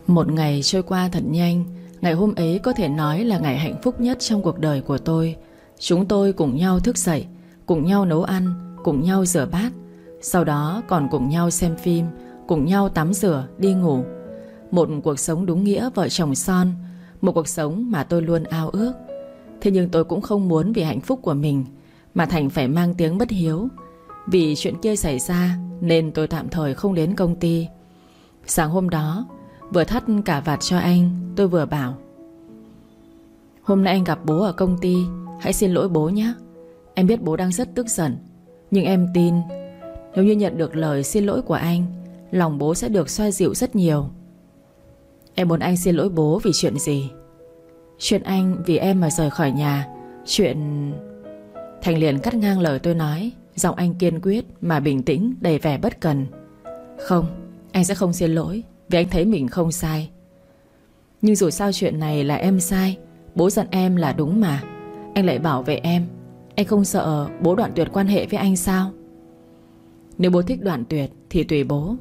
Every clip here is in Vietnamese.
Một ngày trôi qua thật nhanh. Ngày hôm ấy có thể nói là ngày hạnh phúc nhất trong cuộc đời của tôi. Chúng tôi cùng nhau thức dậy, cùng nhau nấu ăn, cùng nhau rửa bát, sau đó còn cùng nhau xem phim, cùng nhau tắm rửa, đi ngủ. Một cuộc sống đúng nghĩa vợ chồng son. Một cuộc sống mà tôi luôn ao ước. Thế nhưng tôi cũng không muốn vì hạnh phúc của mình mà thành phải mang tiếng bất hiếu. Vì chuyện kia xảy ra nên tôi tạm thời không đến công ty. Sáng hôm đó, vừa thắt cả vạt cho anh, tôi vừa bảo: hôm nay anh gặp bố ở công ty, hãy xin lỗi bố nhé. Em biết bố đang rất tức giận, nhưng em tin nếu như nhận được lời xin lỗi của anh, lòng bố sẽ được xoa dịu rất nhiều. Em muốn anh xin lỗi bố vì chuyện gì? Chuyện anh vì em mà rời khỏi nhà. Chuyện... Thành liền cắt ngang lời tôi nói, giọng anh kiên quyết mà bình tĩnh, đầy vẻ bất cần. Không, anh sẽ không xin lỗi, vì anh thấy mình không sai. Nhưng dù sao chuyện này là em sai, bố giận em là đúng mà. Anh lại bảo vệ em. Anh không sợ bố đoạn tuyệt quan hệ với anh sao? Nếu bố thích đoạn tuyệt thì tùy bố.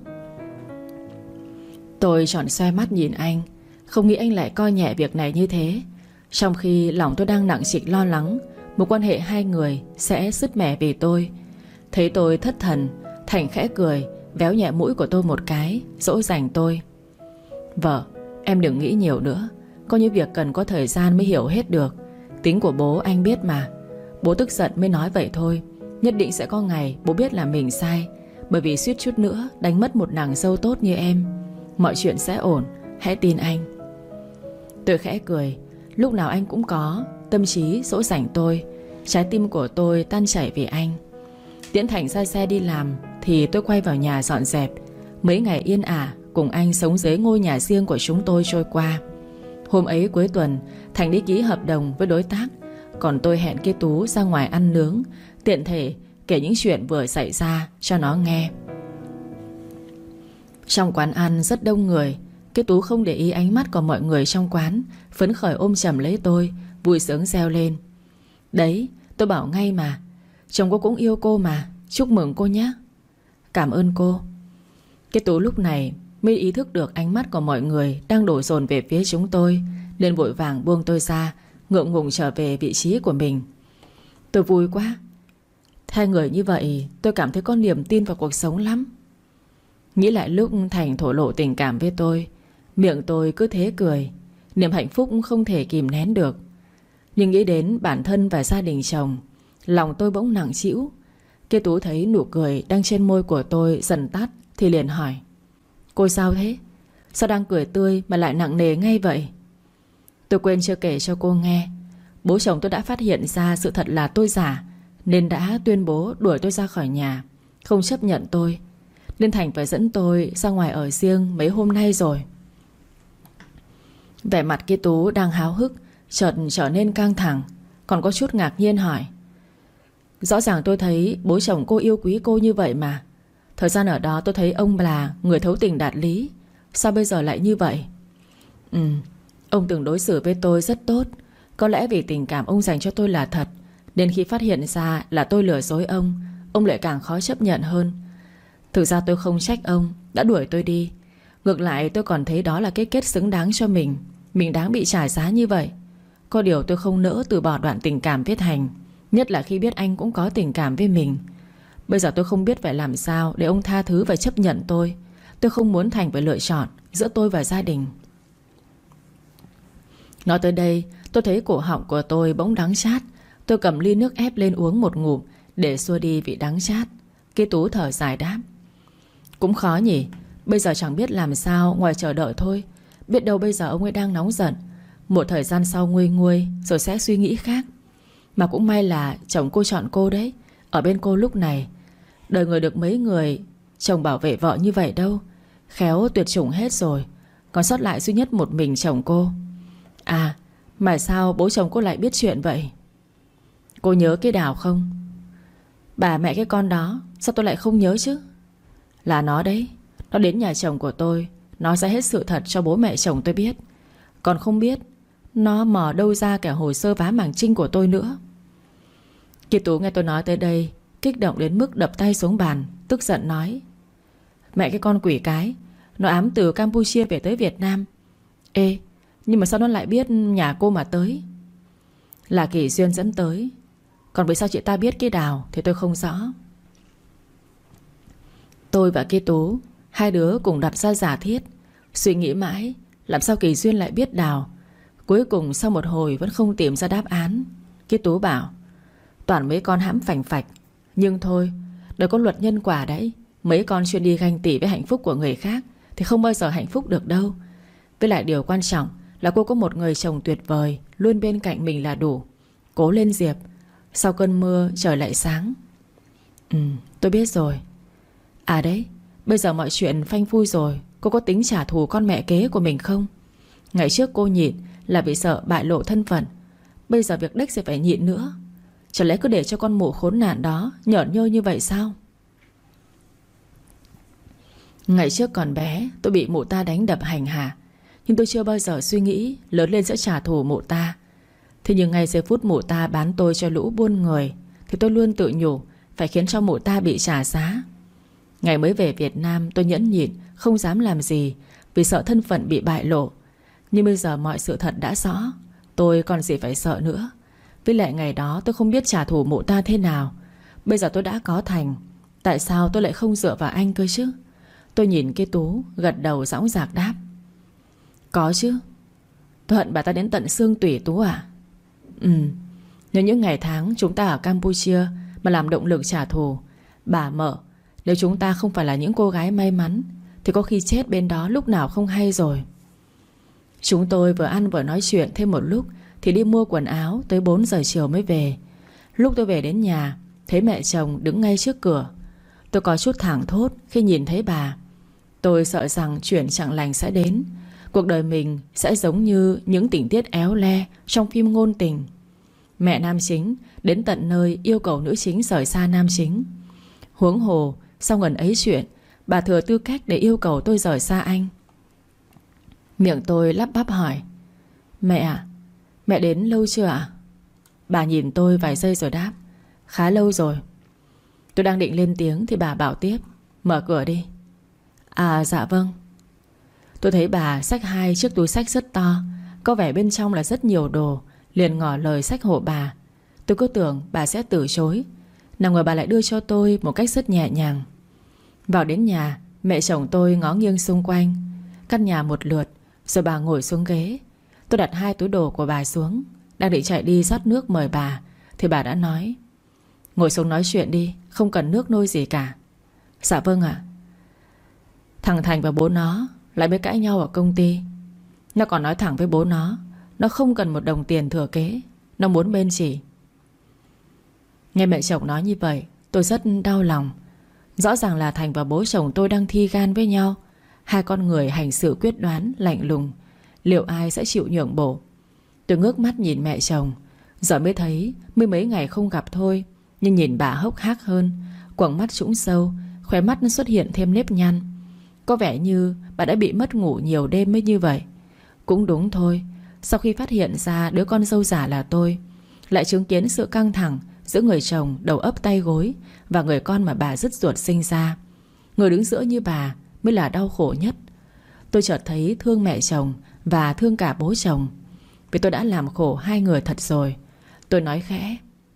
Tôi tròn xoe mắt nhìn anh, không nghĩ anh lại coi nhẹ việc này như thế, trong khi lòng tôi đang nặng trịch lo lắng mối quan hệ hai người sẽ sứt mẻ vì tôi. Thấy tôi thất thần, Thành khẽ cười, véo nhẹ mũi của tôi một cái, dỗ dành tôi: vợ, em đừng nghĩ nhiều nữa. Có những việc cần có thời gian mới hiểu hết được. Tính của bố anh biết mà. Bố tức giận mới nói vậy thôi. Nhất định sẽ có ngày bố biết là mình sai, bởi vì suýt chút nữa đánh mất một nàng dâu tốt như em. Mọi chuyện sẽ ổn, hãy tin anh. Tôi khẽ cười. Lúc nào anh cũng có tâm trí dỗ dành tôi. Trái tim của tôi tan chảy vì anh. Tiễn Thành ra xe đi làm thì tôi quay vào nhà dọn dẹp. Mấy ngày yên ả cùng anh sống dưới ngôi nhà riêng của chúng tôi trôi qua. Hôm ấy cuối tuần, Thành đi ký hợp đồng với đối tác, còn tôi hẹn cái Tú ra ngoài ăn nướng, tiện thể kể những chuyện vừa xảy ra cho nó nghe. Trong quán ăn rất đông người. Cái Tú không để ý ánh mắt của mọi người trong quán, phấn khởi ôm chầm lấy tôi, vui sướng reo lên: đấy, tôi bảo ngay mà, chồng cô cũng yêu cô mà, chúc mừng cô nhé. Cảm ơn cô. Cái Tú lúc này mới ý thức được ánh mắt của mọi người đang đổ dồn về phía chúng tôi, nên vội vàng buông tôi ra, ngượng ngùng trở về vị trí của mình. Tôi vui quá. Hai người như vậy tôi cảm thấy có niềm tin vào cuộc sống lắm. Nghĩ lại lúc Thành thổ lộ tình cảm với tôi, miệng tôi cứ thế cười. Niềm hạnh phúc không thể kìm nén được. Nhưng nghĩ đến bản thân và gia đình chồng, lòng tôi bỗng nặng trĩu. Cái Tú thấy nụ cười đang trên môi của tôi dần tắt thì liền hỏi: cô sao thế? Sao đang cười tươi mà lại nặng nề ngay vậy? Tôi quên chưa kể cho cô nghe. Bố chồng tôi đã phát hiện ra sự thật là tôi giả, nên đã tuyên bố đuổi tôi ra khỏi nhà, không chấp nhận tôi. Nên Thành phải dẫn tôi ra ngoài ở riêng mấy hôm nay rồi. Vẻ mặt cái Tú đang háo hức chợt trở nên căng thẳng, còn có chút ngạc nhiên hỏi: rõ ràng tôi thấy bố chồng cô yêu quý cô như vậy mà. Thời gian ở đó tôi thấy ông là người thấu tình đạt lý, sao bây giờ lại như vậy? Ông từng đối xử với tôi rất tốt. Có lẽ vì tình cảm ông dành cho tôi là thật, nên khi phát hiện ra là tôi lừa dối ông lại càng khó chấp nhận hơn. Thực ra tôi không trách ông đã đuổi tôi đi. Ngược lại tôi còn thấy đó là cái kết xứng đáng cho mình. Mình đáng bị trả giá như vậy. Có điều tôi không nỡ từ bỏ đoạn tình cảm với Thành, nhất là khi biết anh cũng có tình cảm với mình. Bây giờ tôi không biết phải làm sao để ông tha thứ và chấp nhận tôi. Tôi không muốn Thành phải lựa chọn giữa tôi và gia đình. Nói tới đây, tôi thấy cổ họng của tôi bỗng đắng chát. Tôi cầm ly nước ép lên uống một ngụm để xua đi vị đắng chát. Cái Tú thở dài đáp: cũng khó nhỉ. Bây giờ chẳng biết làm sao ngoài chờ đợi thôi. Biết đâu bây giờ ông ấy đang nóng giận, một thời gian sau nguôi nguôi rồi sẽ suy nghĩ khác. Mà cũng may là chồng cô chọn cô đấy, ở bên cô lúc này. Đời người được mấy người chồng bảo vệ vợ như vậy đâu. Khéo tuyệt chủng hết rồi, còn sót lại duy nhất một mình chồng cô. À, mà sao bố chồng cô lại biết chuyện vậy? Cô nhớ cái Đào không? Bà mẹ cái con đó, sao tôi lại không nhớ chứ? Là nó đấy. Nó đến nhà chồng của tôi, nói ra hết sự thật cho bố mẹ chồng tôi biết. Còn không biết nó mò đâu ra cả hồ sơ vá màng trinh của tôi nữa. Kỳ Tú nghe tôi nói tới đây, kích động đến mức đập tay xuống bàn, tức giận nói: mẹ cái con quỷ cái, nó ám từ Campuchia về tới Việt Nam, Ê, nhưng mà sao nó lại biết nhà cô mà tới? Là Kỳ Duyên dẫn tới. Còn vì sao chị ta biết cái Đào thì tôi không rõ. Tôi và cái Tú, hai đứa cùng đặt ra giả thiết, suy nghĩ mãi làm sao Kỳ Duyên lại biết Đào. Cuối cùng sau một hồi vẫn không tìm ra đáp án. Cái Tú bảo: toàn mấy con hãm phành phạch. Nhưng thôi, đời có luật nhân quả đấy. Mấy con chuyên đi ganh tị với hạnh phúc của người khác thì không bao giờ hạnh phúc được đâu. Với lại điều quan trọng là cô có một người chồng tuyệt vời luôn bên cạnh mình là đủ. Cố lên Diệp, sau cơn mưa trời lại sáng. Tôi biết rồi. À đấy, bây giờ mọi chuyện phanh phui rồi, cô có tính trả thù con mẹ kế của mình không? Ngày trước cô nhịn là vì sợ bại lộ thân phận. Bây giờ việc đếch sẽ phải nhịn nữa. Chẳng lẽ cứ để cho con mụ khốn nạn đó nhởn nhơ như vậy sao? Ngày trước còn bé, tôi bị mụ ta đánh đập hành hạ, nhưng tôi chưa bao giờ suy nghĩ lớn lên sẽ trả thù mụ ta. Thế nhưng ngay giây phút mụ ta bán tôi cho lũ buôn người thì tôi luôn tự nhủ phải khiến cho mụ ta bị trả giá. Ngày mới về Việt Nam tôi nhẫn nhịn, không dám làm gì vì sợ thân phận bị bại lộ. Nhưng bây giờ mọi sự thật đã rõ, tôi còn gì phải sợ nữa. Với lại ngày đó tôi không biết trả thù mụ ta thế nào. Bây giờ tôi đã có Thành, tại sao tôi lại không dựa vào anh cơ chứ? Tôi nhìn cái Tú, gật đầu dõng dạc đáp: có chứ. Tôi hận bà ta đến tận xương tủy Tú à? Nếu những ngày tháng chúng ta ở Campuchia mà làm động lực trả thù, bà Mợ, nếu chúng ta không phải là những cô gái may mắn thì có khi chết bên đó lúc nào không hay rồi. Chúng tôi vừa ăn vừa nói chuyện thêm một lúc thì đi mua quần áo, tới 4 giờ chiều mới về. Lúc tôi về đến nhà, thấy mẹ chồng đứng ngay trước cửa. Tôi có chút thảng thốt khi nhìn thấy bà. Tôi sợ rằng chuyện chẳng lành sẽ đến. Cuộc đời mình sẽ giống như những tình tiết éo le trong phim ngôn tình. Mẹ nam chính đến tận nơi yêu cầu nữ chính rời xa nam chính. Huống hồ sau ngần ấy chuyện, bà thừa tư cách để yêu cầu tôi rời xa anh. Miệng tôi lắp bắp hỏi: mẹ à, mẹ đến lâu chưa ạ? Bà nhìn tôi vài giây rồi đáp: khá lâu rồi. Tôi đang định lên tiếng thì bà bảo tiếp: mở cửa đi. À dạ vâng. Tôi thấy bà xách 2 chiếc túi xách rất to, có vẻ bên trong là rất nhiều đồ, liền ngỏ lời xách hộ bà. Tôi cứ tưởng bà sẽ từ chối, nào ngờ bà lại đưa cho tôi một cách rất nhẹ nhàng. Vào đến nhà, mẹ chồng tôi ngó nghiêng xung quanh căn nhà một lượt, rồi bà ngồi xuống ghế. Tôi đặt 2 túi đồ của bà xuống, đang định chạy đi rót nước mời bà thì bà đã nói: ngồi xuống nói chuyện đi, không cần nước nôi gì cả. Dạ vâng ạ. Thằng Thành và bố nó lại mới cãi nhau ở công ty. Nó còn nói thẳng với bố nó không cần một đồng tiền thừa kế, nó muốn bên chỉ. Nghe mẹ chồng nói như vậy, tôi rất đau lòng. Rõ ràng là Thành và bố chồng tôi đang thi gan với nhau. Hai con người hành xử quyết đoán, lạnh lùng, liệu ai sẽ chịu nhượng bộ? Tôi ngước mắt nhìn mẹ chồng. Giờ mới thấy mới mấy ngày không gặp thôi, nhưng nhìn bà hốc hác hơn, quầng mắt trũng sâu, khóe mắt xuất hiện thêm nếp nhăn. Có vẻ như bà đã bị mất ngủ nhiều đêm mới như vậy. Cũng đúng thôi, sau khi phát hiện ra đứa con dâu giả là tôi, lại chứng kiến sự căng thẳng giữa người chồng đầu ấp tay gối và người con mà bà dứt ruột sinh ra, người đứng giữa như bà mới là đau khổ nhất. Tôi chợt thấy thương mẹ chồng và thương cả bố chồng, vì tôi đã làm khổ hai người thật rồi. Tôi nói khẽ: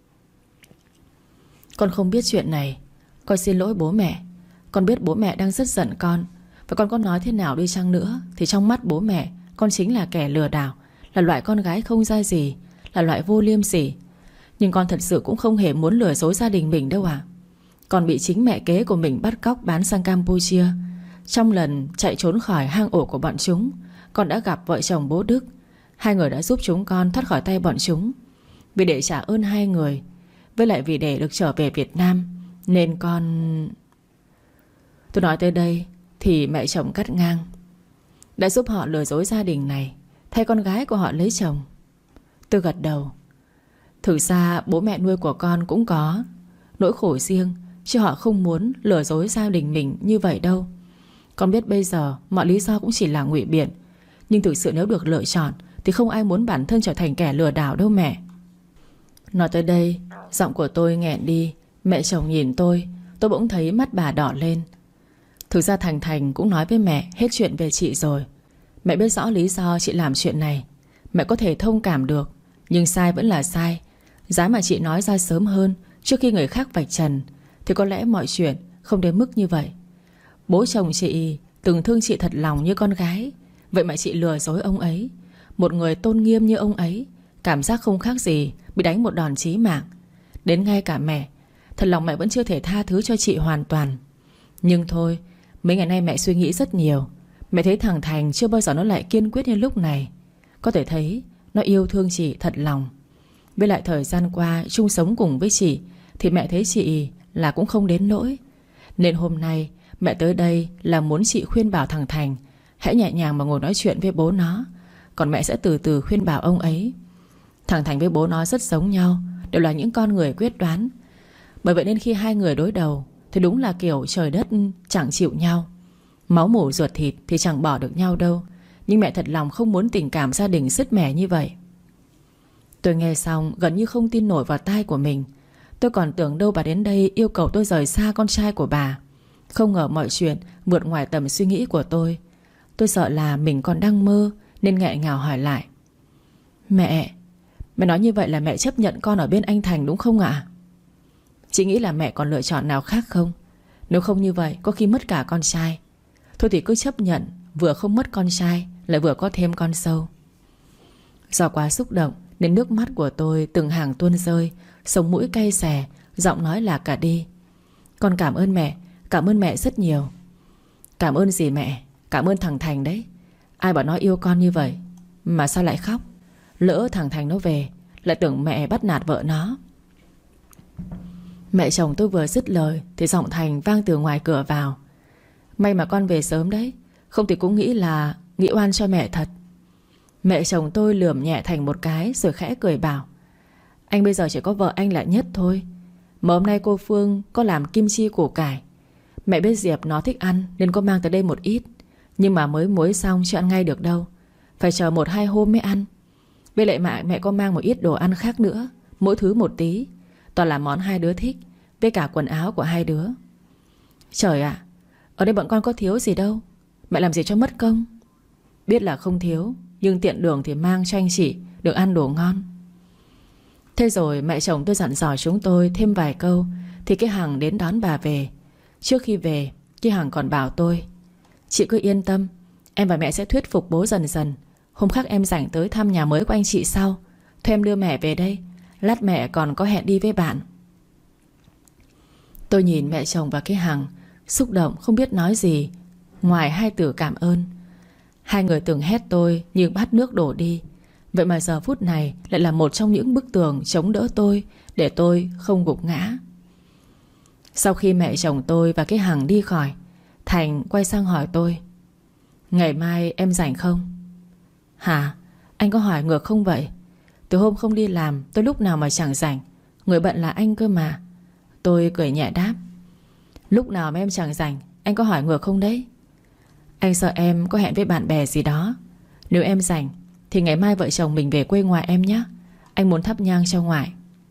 con không biết chuyện này, con xin lỗi bố mẹ. Con biết bố mẹ đang rất giận con, và con có nói thế nào đi chăng nữa thì trong mắt bố mẹ, con chính là kẻ lừa đảo, là loại con gái không ra gì, là loại vô liêm sỉ. Nhưng con thật sự cũng không hề muốn lừa dối gia đình mình đâu ạ. Con bị chính mẹ kế của mình bắt cóc bán sang Campuchia. Trong lần chạy trốn khỏi hang ổ của bọn chúng, con đã gặp vợ chồng bố Đức. Hai người đã giúp chúng con thoát khỏi tay bọn chúng. Vì để trả ơn hai người, với lại vì để được trở về Việt Nam, nên con... Tôi nói tới đây thì mẹ chồng cắt ngang: đã giúp họ lừa dối gia đình này, thay con gái của họ lấy chồng. Tôi gật đầu. Thực ra bố mẹ nuôi của con cũng có nỗi khổ riêng, chứ họ không muốn lừa dối gia đình mình như vậy đâu. Con biết bây giờ mọi lý do cũng chỉ là ngụy biện, nhưng thực sự nếu được lựa chọn thì không ai muốn bản thân trở thành kẻ lừa đảo đâu mẹ. Nói tới đây, giọng của tôi nghẹn đi. Mẹ chồng nhìn tôi bỗng thấy mắt bà đỏ lên. Thực ra Thành cũng nói với mẹ hết chuyện về chị rồi. Mẹ biết rõ lý do chị làm chuyện này, mẹ có thể thông cảm được, nhưng sai vẫn là sai. Giá mà chị nói ra sớm hơn, trước khi người khác vạch trần, thì có lẽ mọi chuyện không đến mức như vậy. Bố chồng chị từng thương chị thật lòng như con gái, vậy mà chị lừa dối ông ấy. Một người tôn nghiêm như ông ấy, cảm giác không khác gì bị đánh một đòn chí mạng. Đến ngay cả mẹ, thật lòng mẹ vẫn chưa thể tha thứ cho chị hoàn toàn. Nhưng thôi, mấy ngày nay mẹ suy nghĩ rất nhiều. Mẹ thấy thằng Thành chưa bao giờ nó lại kiên quyết như lúc này. Có thể thấy nó yêu thương chị thật lòng. Với lại thời gian qua chung sống cùng với chị, thì mẹ thấy chị là cũng không đến nỗi. Nên hôm nay mẹ tới đây là muốn chị khuyên bảo thằng Thành hãy nhẹ nhàng mà ngồi nói chuyện với bố nó. Còn mẹ sẽ từ từ khuyên bảo ông ấy. Thằng Thành với bố nó rất giống nhau, đều là những con người quyết đoán. Bởi vậy nên khi hai người đối đầu thì đúng là kiểu trời đất chẳng chịu nhau. Máu mủ ruột thịt thì chẳng bỏ được nhau đâu. Nhưng mẹ thật lòng không muốn tình cảm gia đình sứt mẻ như vậy. Tôi nghe xong gần như không tin nổi vào tai của mình. Tôi còn tưởng đâu bà đến đây yêu cầu tôi rời xa con trai của bà. Không ngờ mọi chuyện vượt ngoài tầm suy nghĩ của tôi. Tôi sợ là mình còn đang mơ, nên nghẹn ngào hỏi lại: Mẹ nói như vậy là mẹ chấp nhận con ở bên anh Thành đúng không ạ? Chị nghĩ là mẹ còn lựa chọn nào khác không? Nếu không như vậy có khi mất cả con trai. Thôi thì cứ chấp nhận, vừa không mất con trai lại vừa có thêm con sâu. Do quá xúc động nên nước mắt của tôi từng hàng tuôn rơi, sống mũi cay xè, giọng nói lạc cả đi. Con cảm ơn mẹ rất nhiều. Cảm ơn gì mẹ? Cảm ơn thằng Thành đấy. Ai bảo nó yêu con như vậy? Mà sao lại khóc? Lỡ thằng Thành nó về lại tưởng mẹ bắt nạt vợ nó. Mẹ chồng tôi vừa dứt lời thì giọng Thành vang từ ngoài cửa vào: May mà con về sớm đấy, không thì cũng nghĩ là nghĩ oan cho mẹ thật. Mẹ chồng tôi lườm nhẹ Thành một cái rồi khẽ cười bảo: Anh bây giờ chỉ có vợ anh là nhất thôi. Mà hôm nay cô Phương có làm kim chi củ cải. Mẹ biết Diệp nó thích ăn nên có mang tới đây một ít. Nhưng mà mới muối xong chưa ăn ngay được đâu, phải chờ 1-2 hôm mới ăn. Với lại mẹ có mang một ít đồ ăn khác nữa, mỗi thứ một tí. Toàn là món hai đứa thích, với cả quần áo của hai đứa. Trời ạ, ở đây bọn con có thiếu gì đâu. Mẹ làm gì cho mất công. Biết là không thiếu, nhưng tiện đường thì mang cho anh chị được ăn đồ ngon. Thế rồi mẹ chồng tôi dặn dò chúng tôi thêm vài câu thì cái Hằng đến đón bà về. Trước khi về, cái Hằng còn bảo tôi: Chị cứ yên tâm, em và mẹ sẽ thuyết phục bố dần dần. Hôm khác em rảnh tới thăm nhà mới của anh chị sau. Thôi em đưa mẹ về đây, lát mẹ còn có hẹn đi với bạn. Tôi nhìn mẹ chồng và cái Hằng, xúc động không biết nói gì ngoài hai từ cảm ơn. Hai người từng hét tôi như bát nước đổ đi. Vậy mà giờ phút này lại là một trong những bức tường chống đỡ tôi, để tôi không gục ngã. Sau khi mẹ chồng tôi và cái Hằng đi khỏi, Thành quay sang hỏi tôi: Ngày mai em rảnh không? Hả? Anh có hỏi ngược không vậy? Từ hôm không đi làm tôi lúc nào mà chẳng rảnh. Người bận là anh cơ mà. Tôi cười nhẹ đáp: Lúc nào mà em chẳng rảnh, anh có hỏi ngược không đấy? Anh sợ em có hẹn với bạn bè gì đó. Nếu em rảnh thì ngày mai vợ chồng mình về quê ngoại em nhé. Anh muốn thắp nhang cho ngoại.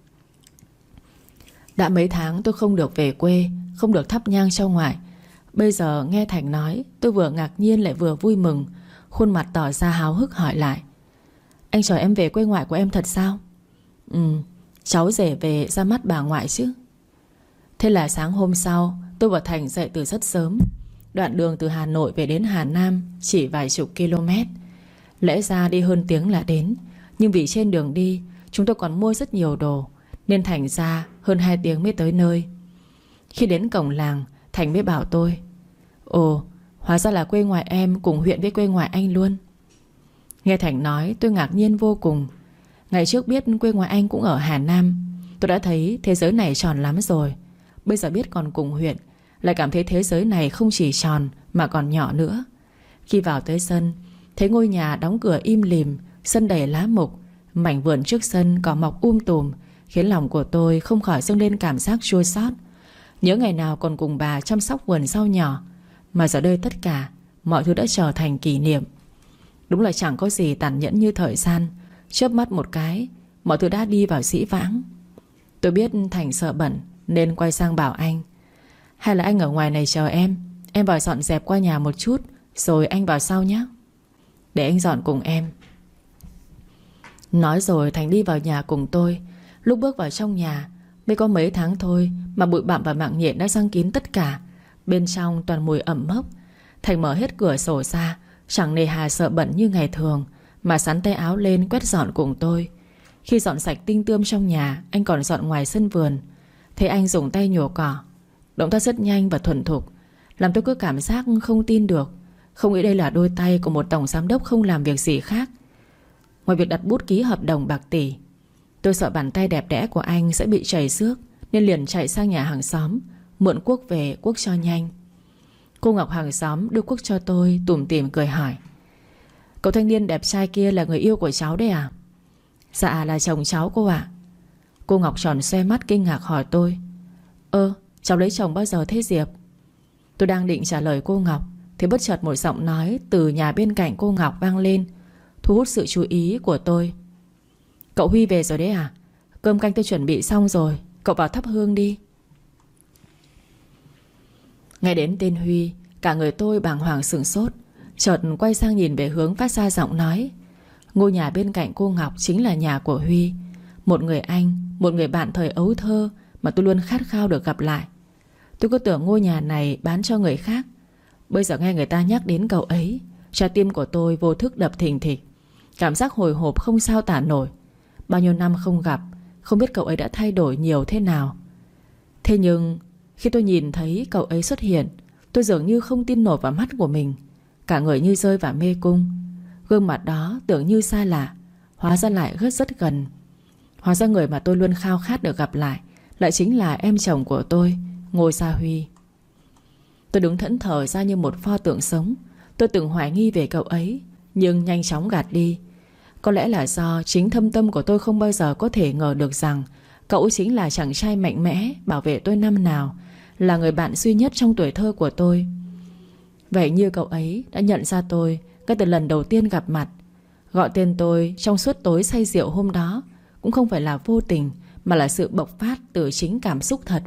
Đã mấy tháng tôi không được về quê, không được thắp nhang cho ngoại. Bây giờ nghe Thành nói, tôi vừa ngạc nhiên lại vừa vui mừng. Khuôn mặt tỏ ra háo hức hỏi lại: Anh chờ em về quê ngoại của em thật sao? Cháu rể về ra mắt bà ngoại chứ. Thế là sáng hôm sau tôi và Thành dậy từ rất sớm. Đoạn đường từ Hà Nội về đến Hà Nam chỉ vài chục km. Lẽ ra đi hơn tiếng là đến, nhưng vì trên đường đi chúng tôi còn mua rất nhiều đồ, nên thành ra hơn 2 tiếng mới tới nơi. Khi đến cổng làng, Thành mới bảo tôi: Ồ, hóa ra là quê ngoại em cùng huyện với quê ngoại anh luôn. Nghe Thành nói tôi ngạc nhiên vô cùng. Ngày trước biết quê ngoại anh cũng ở Hà Nam, tôi đã thấy thế giới này tròn lắm rồi. Bây giờ biết còn cùng huyện, lại cảm thấy thế giới này không chỉ tròn mà còn nhỏ nữa. Khi vào tới sân, thấy ngôi nhà đóng cửa im lìm, sân đầy lá mục, mảnh vườn trước sân cỏ mọc tùm, khiến lòng của tôi không khỏi dâng lên cảm giác chua xót. Nhớ ngày nào còn cùng bà chăm sóc vườn rau nhỏ, mà giờ đây tất cả mọi thứ đã trở thành kỷ niệm. Đúng là chẳng có gì tàn nhẫn như thời gian, chớp mắt một cái mọi thứ đã đi vào dĩ vãng. Tôi biết Thành sợ bẩn nên quay sang bảo anh: Hay là anh ở ngoài này chờ em vào dọn dẹp qua nhà một chút, rồi anh vào sau nhé. Để anh dọn cùng em. Nói rồi Thành đi vào nhà cùng tôi. Lúc bước vào trong nhà, mới có mấy tháng thôi mà bụi bặm và mạng nhện đã giăng kín tất cả. Bên trong toàn mùi ẩm mốc. Thành mở hết cửa sổ ra, chẳng nề hà sợ bẩn như ngày thường, mà sắn tay áo lên quét dọn cùng tôi. Khi dọn sạch tinh tươm trong nhà, anh còn dọn ngoài sân vườn. Thấy anh dùng tay nhổ cỏ. Động tác rất nhanh và thuần thục, làm tôi cứ cảm giác không tin được. Không nghĩ đây là đôi tay của một tổng giám đốc không làm việc gì khác ngoài việc đặt bút ký hợp đồng bạc tỷ. Tôi sợ bàn tay đẹp đẽ của anh sẽ bị chảy xước, nên liền chạy sang nhà hàng xóm mượn cuốc về cuốc cho nhanh. Cô Ngọc hàng xóm đưa cuốc cho tôi, tủm tỉm cười hỏi: "Cậu thanh niên đẹp trai kia là người yêu của cháu đấy à?" "Dạ là chồng cháu cô ạ." Cô Ngọc tròn xoe mắt kinh ngạc hỏi tôi: Cháu lấy chồng bao giờ thế Diệp?" Tôi đang định trả lời cô Ngọc thì bất chợt một giọng nói từ nhà bên cạnh cô Ngọc vang lên, thu hút sự chú ý của tôi. "Cậu Huy về rồi đấy à? Cơm canh tôi chuẩn bị xong rồi, cậu vào thắp hương đi." Nghe đến tên Huy, cả người tôi bàng hoàng sửng sốt, chợt quay sang nhìn về hướng phát ra giọng nói. Ngôi nhà bên cạnh cô Ngọc chính là nhà của Huy, một người anh, một người bạn thời ấu thơ mà tôi luôn khát khao được gặp lại. Tôi cứ tưởng ngôi nhà này bán cho người khác. Bây giờ nghe người ta nhắc đến cậu ấy, trái tim của tôi vô thức đập thình thịch. Cảm giác hồi hộp không sao tả nổi. Bao nhiêu năm không gặp, không biết cậu ấy đã thay đổi nhiều thế nào. Thế nhưng khi tôi nhìn thấy cậu ấy xuất hiện, tôi dường như không tin nổi vào mắt của mình. Cả người như rơi vào mê cung. Gương mặt đó tưởng như xa lạ, hóa ra lại rất gần. Hóa ra người mà tôi luôn khao khát được gặp lại chính là em chồng của tôi, Ngô Gia Huy. Tôi đứng thẫn thờ ra như một pho tượng sống. Tôi từng hoài nghi về cậu ấy, nhưng nhanh chóng gạt đi. Có lẽ là do chính thâm tâm của tôi không bao giờ có thể ngờ được rằng cậu chính là chàng trai mạnh mẽ bảo vệ tôi năm nào, là người bạn duy nhất trong tuổi thơ của tôi. Vậy như cậu ấy đã nhận ra tôi ngay từ lần đầu tiên gặp mặt. Gọi tên tôi trong suốt tối say rượu hôm đó cũng không phải là vô tình, mà là sự bộc phát từ chính cảm xúc thật.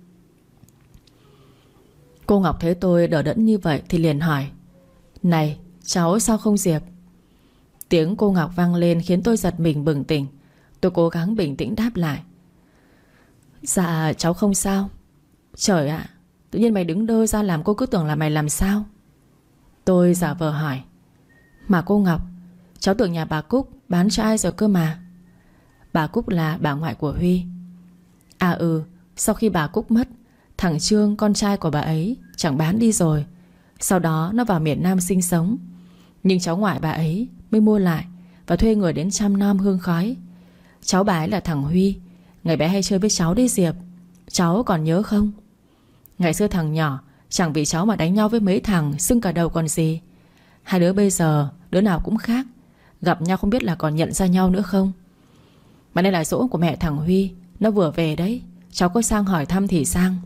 Cô Ngọc thấy tôi đờ đẫn như vậy thì liền hỏi: "Này, cháu sao không Diệp?" Tiếng cô Ngọc vang lên khiến tôi giật mình bừng tỉnh. Tôi cố gắng bình tĩnh đáp lại: "Dạ cháu không sao." "Trời ạ, tự nhiên mày đứng đơ ra làm cô cứ tưởng là mày làm sao." Tôi giả vờ hỏi: "Mà cô Ngọc, cháu tưởng nhà bà Cúc bán cho ai rồi cơ mà." "Bà Cúc là bà ngoại của Huy." "À sau khi bà Cúc mất, thằng Trương con trai của bà ấy chẳng bán đi rồi. Sau đó nó vào miền Nam sinh sống. Nhưng cháu ngoại bà ấy mới mua lại và thuê người đến chăm nom hương khói. Cháu bà ấy là thằng Huy, ngày bé hay chơi với cháu đấy Diệp. Cháu còn nhớ không? Ngày xưa thằng nhỏ chẳng vì cháu mà đánh nhau với mấy thằng sưng cả đầu còn gì. Hai đứa bây giờ đứa nào cũng khác, gặp nhau không biết là còn nhận ra nhau nữa không. Mà đây là giỗ của mẹ thằng Huy, nó vừa về đấy. Cháu có sang hỏi thăm thì sang."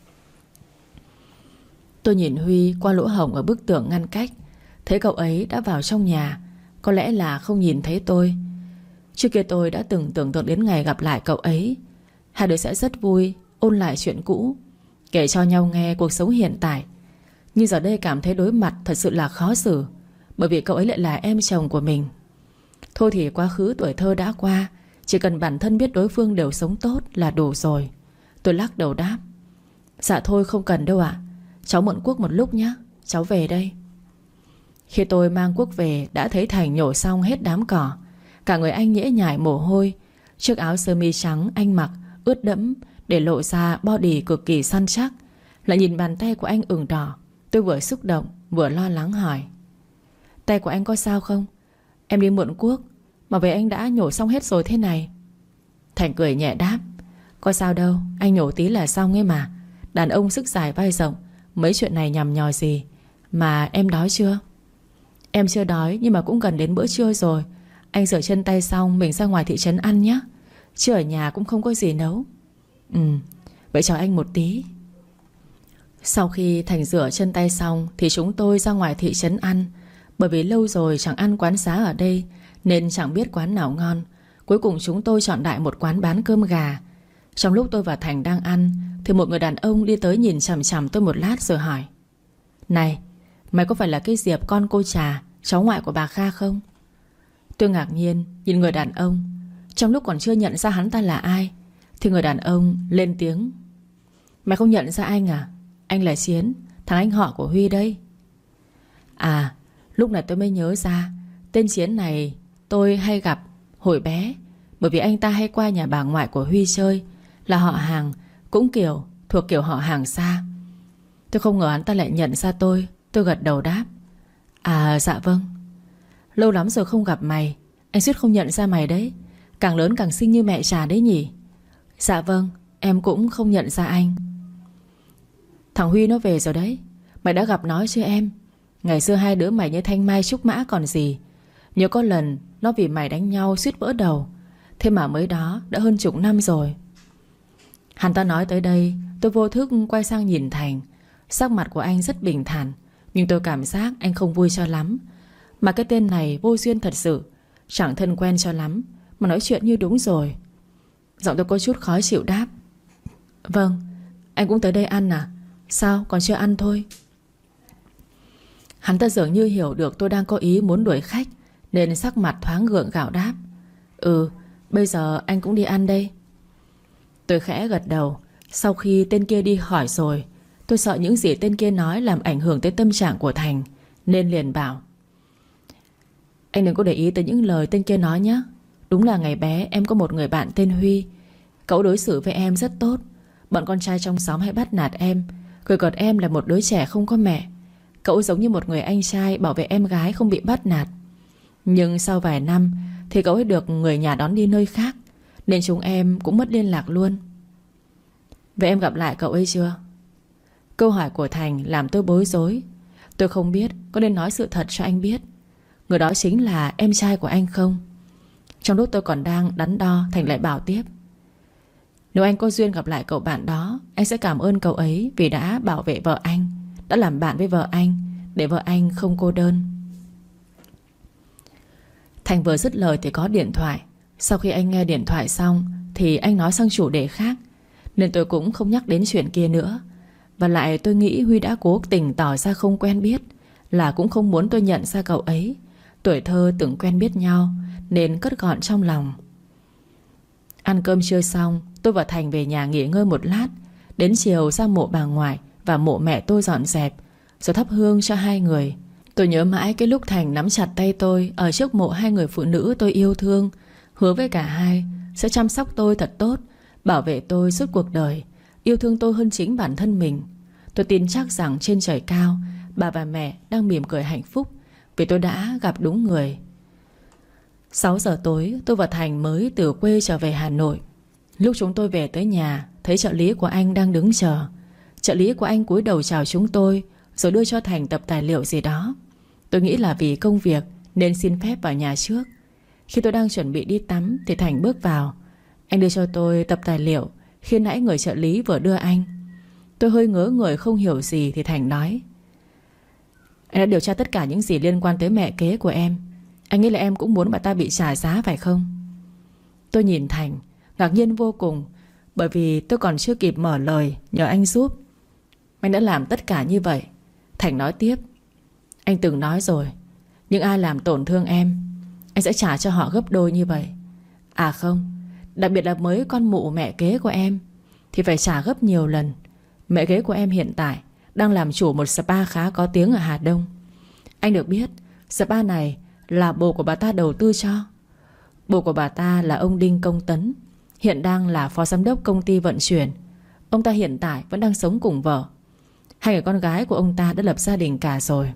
Tôi nhìn Huy qua lỗ hổng ở bức tường ngăn cách, thấy cậu ấy đã vào trong nhà. Có lẽ là không nhìn thấy tôi. Trước kia tôi đã từng tưởng tượng đến ngày gặp lại cậu ấy. Hai đứa sẽ rất vui, ôn lại chuyện cũ, kể cho nhau nghe cuộc sống hiện tại. Nhưng giờ đây cảm thấy đối mặt thật sự là khó xử, bởi vì cậu ấy lại là em chồng của mình. Thôi thì quá khứ tuổi thơ đã qua, chỉ cần bản thân biết đối phương đều sống tốt là đủ rồi. Tôi lắc đầu đáp: "Dạ thôi không cần đâu ạ. Cháu mượn cuốc một lúc nhé, cháu về đây." Khi tôi mang cuốc về, đã thấy Thành nhổ xong hết đám cỏ. Cả người anh nhễ nhại mồ hôi. Chiếc áo sơ mi trắng anh mặc ướt đẫm, để lộ ra body cực kỳ săn chắc. Lại nhìn bàn tay của anh ửng đỏ. Tôi vừa xúc động vừa lo lắng hỏi: "Tay của anh có sao không? Em đi mượn cuốc mà về anh đã nhổ xong hết rồi thế này." Thành cười nhẹ đáp: "Có sao đâu, anh nhổ tí là xong ấy mà. Đàn ông sức dài vai rộng, mấy chuyện này nhằm nhò gì. Mà em đói chưa?" "Em chưa đói, nhưng mà cũng gần đến bữa trưa rồi. Anh rửa chân tay xong mình ra ngoài thị trấn ăn nhé. Chứ ở nhà cũng không có gì nấu." Vậy chào anh một tí." Sau khi Thành rửa chân tay xong thì chúng tôi ra ngoài thị trấn ăn. Bởi vì lâu rồi chẳng ăn quán xá ở đây, nên chẳng biết quán nào ngon. Cuối cùng chúng tôi chọn đại một quán bán cơm gà. Trong lúc tôi và Thành đang ăn thì một người đàn ông đi tới nhìn chằm chằm tôi một lát rồi hỏi: "Này, mày có phải là cái Diệp con cô Trà cháu ngoại của bà Kha không? Tôi ngạc nhiên nhìn người đàn ông. Trong lúc còn chưa nhận ra hắn ta là ai thì người đàn ông lên tiếng: Mày không nhận ra anh à? Anh là Chiến, thằng anh họ của Huy đây. À, lúc này tôi mới nhớ ra tên Chiến này tôi hay gặp hồi bé, bởi vì anh ta hay qua nhà bà ngoại của Huy chơi, là họ hàng, cũng thuộc kiểu họ hàng xa. Tôi không ngờ hắn ta lại nhận ra tôi. Tôi gật đầu đáp: À dạ vâng. Lâu lắm rồi không gặp mày, anh suýt không nhận ra mày đấy. Càng lớn càng xinh như mẹ già đấy nhỉ? Dạ vâng, em cũng không nhận ra anh. Thằng Huy nó về rồi đấy. Mày đã gặp nó chưa em? Ngày xưa hai đứa mày như thanh mai trúc mã còn gì. Nhớ có lần nó vì mày đánh nhau suýt vỡ đầu. Thế mà mới đó đã hơn chục năm rồi. Hắn ta nói tới đây, tôi vô thức quay sang nhìn Thành. Sắc mặt của anh rất bình thản, nhưng tôi cảm giác anh không vui cho lắm. Mà cái tên này vô duyên thật sự, chẳng thân quen cho lắm mà nói chuyện như đúng rồi. Giọng tôi có chút khó chịu đáp: Vâng, anh cũng tới đây ăn à? Sao còn chưa ăn thôi? Hắn ta dường như hiểu được tôi đang có ý muốn đuổi khách, nên sắc mặt thoáng gượng gạo đáp: Ừ, bây giờ anh cũng đi ăn đây. Tôi khẽ gật đầu. Sau khi tên kia đi khỏi rồi, tôi sợ những gì tên kia nói làm ảnh hưởng tới tâm trạng của Thành, nên liền bảo: Anh đừng có để ý tới những lời tên kia nói nhé. Đúng là ngày bé em có một người bạn tên Huy. Cậu đối xử với em rất tốt. Bọn con trai trong xóm hay bắt nạt em, cười cợt em là một đứa trẻ không có mẹ. Cậu giống như một người anh trai bảo vệ em gái không bị bắt nạt. Nhưng sau vài năm thì cậu ấy được người nhà đón đi nơi khác, nên chúng em cũng mất liên lạc luôn. Vậy em gặp lại cậu ấy chưa? Câu hỏi của Thành làm tôi bối rối. Tôi không biết có nên nói sự thật cho anh biết người đó chính là em trai của anh không. Trong lúc tôi còn đang đắn đo, Thành lại bảo tiếp: Nếu anh có duyên gặp lại cậu bạn đó, anh sẽ cảm ơn cậu ấy vì đã bảo vệ vợ anh, đã làm bạn với vợ anh, để vợ anh không cô đơn. Thành vừa dứt lời thì có điện thoại. Sau khi anh nghe điện thoại xong thì anh nói sang chủ đề khác, nên tôi cũng không nhắc đến chuyện kia nữa. Và lại tôi nghĩ Huy đã cố tình tỏ ra không quen biết, là cũng không muốn tôi nhận ra cậu ấy. Tuổi thơ từng quen biết nhau, nên cất gọn trong lòng. Ăn cơm trưa xong, tôi và Thành về nhà nghỉ ngơi một lát. Đến chiều ra mộ bà ngoại và mộ mẹ tôi dọn dẹp, rồi thắp hương cho hai người. Tôi nhớ mãi cái lúc Thành nắm chặt tay tôi ở trước mộ hai người phụ nữ tôi yêu thương, hứa với cả hai sẽ chăm sóc tôi thật tốt, bảo vệ tôi suốt cuộc đời, yêu thương tôi hơn chính bản thân mình. Tôi tin chắc rằng trên trời cao, bà và mẹ đang mỉm cười hạnh phúc vì tôi đã gặp đúng người. 6 giờ tối tôi và Thành mới từ quê trở về Hà Nội. Lúc chúng tôi về tới nhà, thấy trợ lý của anh đang đứng chờ. Trợ lý của anh cúi đầu chào chúng tôi, rồi đưa cho Thành tập tài liệu gì đó. Tôi nghĩ là vì công việc nên xin phép vào nhà trước. Khi tôi đang chuẩn bị đi tắm thì Thành bước vào. Anh đưa cho tôi tập tài liệu khi nãy người trợ lý vừa đưa anh. Tôi hơi ngớ người không hiểu gì thì Thành nói: Anh đã điều tra tất cả những gì liên quan tới mẹ kế của em. Anh nghĩ là em cũng muốn bà ta bị trả giá phải không? Tôi nhìn Thành ngạc nhiên vô cùng, bởi vì tôi còn chưa kịp mở lời nhờ anh giúp. Anh đã làm tất cả như vậy. Thành nói tiếp: Anh từng nói rồi, những ai làm tổn thương em, anh sẽ trả cho họ gấp đôi như vậy. À không, đặc biệt là mới con mụ mẹ kế của em thì phải trả gấp nhiều lần. Mẹ kế của em hiện tại đang làm chủ một spa khá có tiếng ở Hà Đông. Anh được biết spa này là bồ của bà ta đầu tư cho. Bồ của bà ta là ông Đinh Công Tấn, hiện đang là phó giám đốc công ty vận chuyển. Ông ta hiện tại vẫn đang sống cùng vợ. Hai người con gái của ông ta đã lập gia đình cả rồi.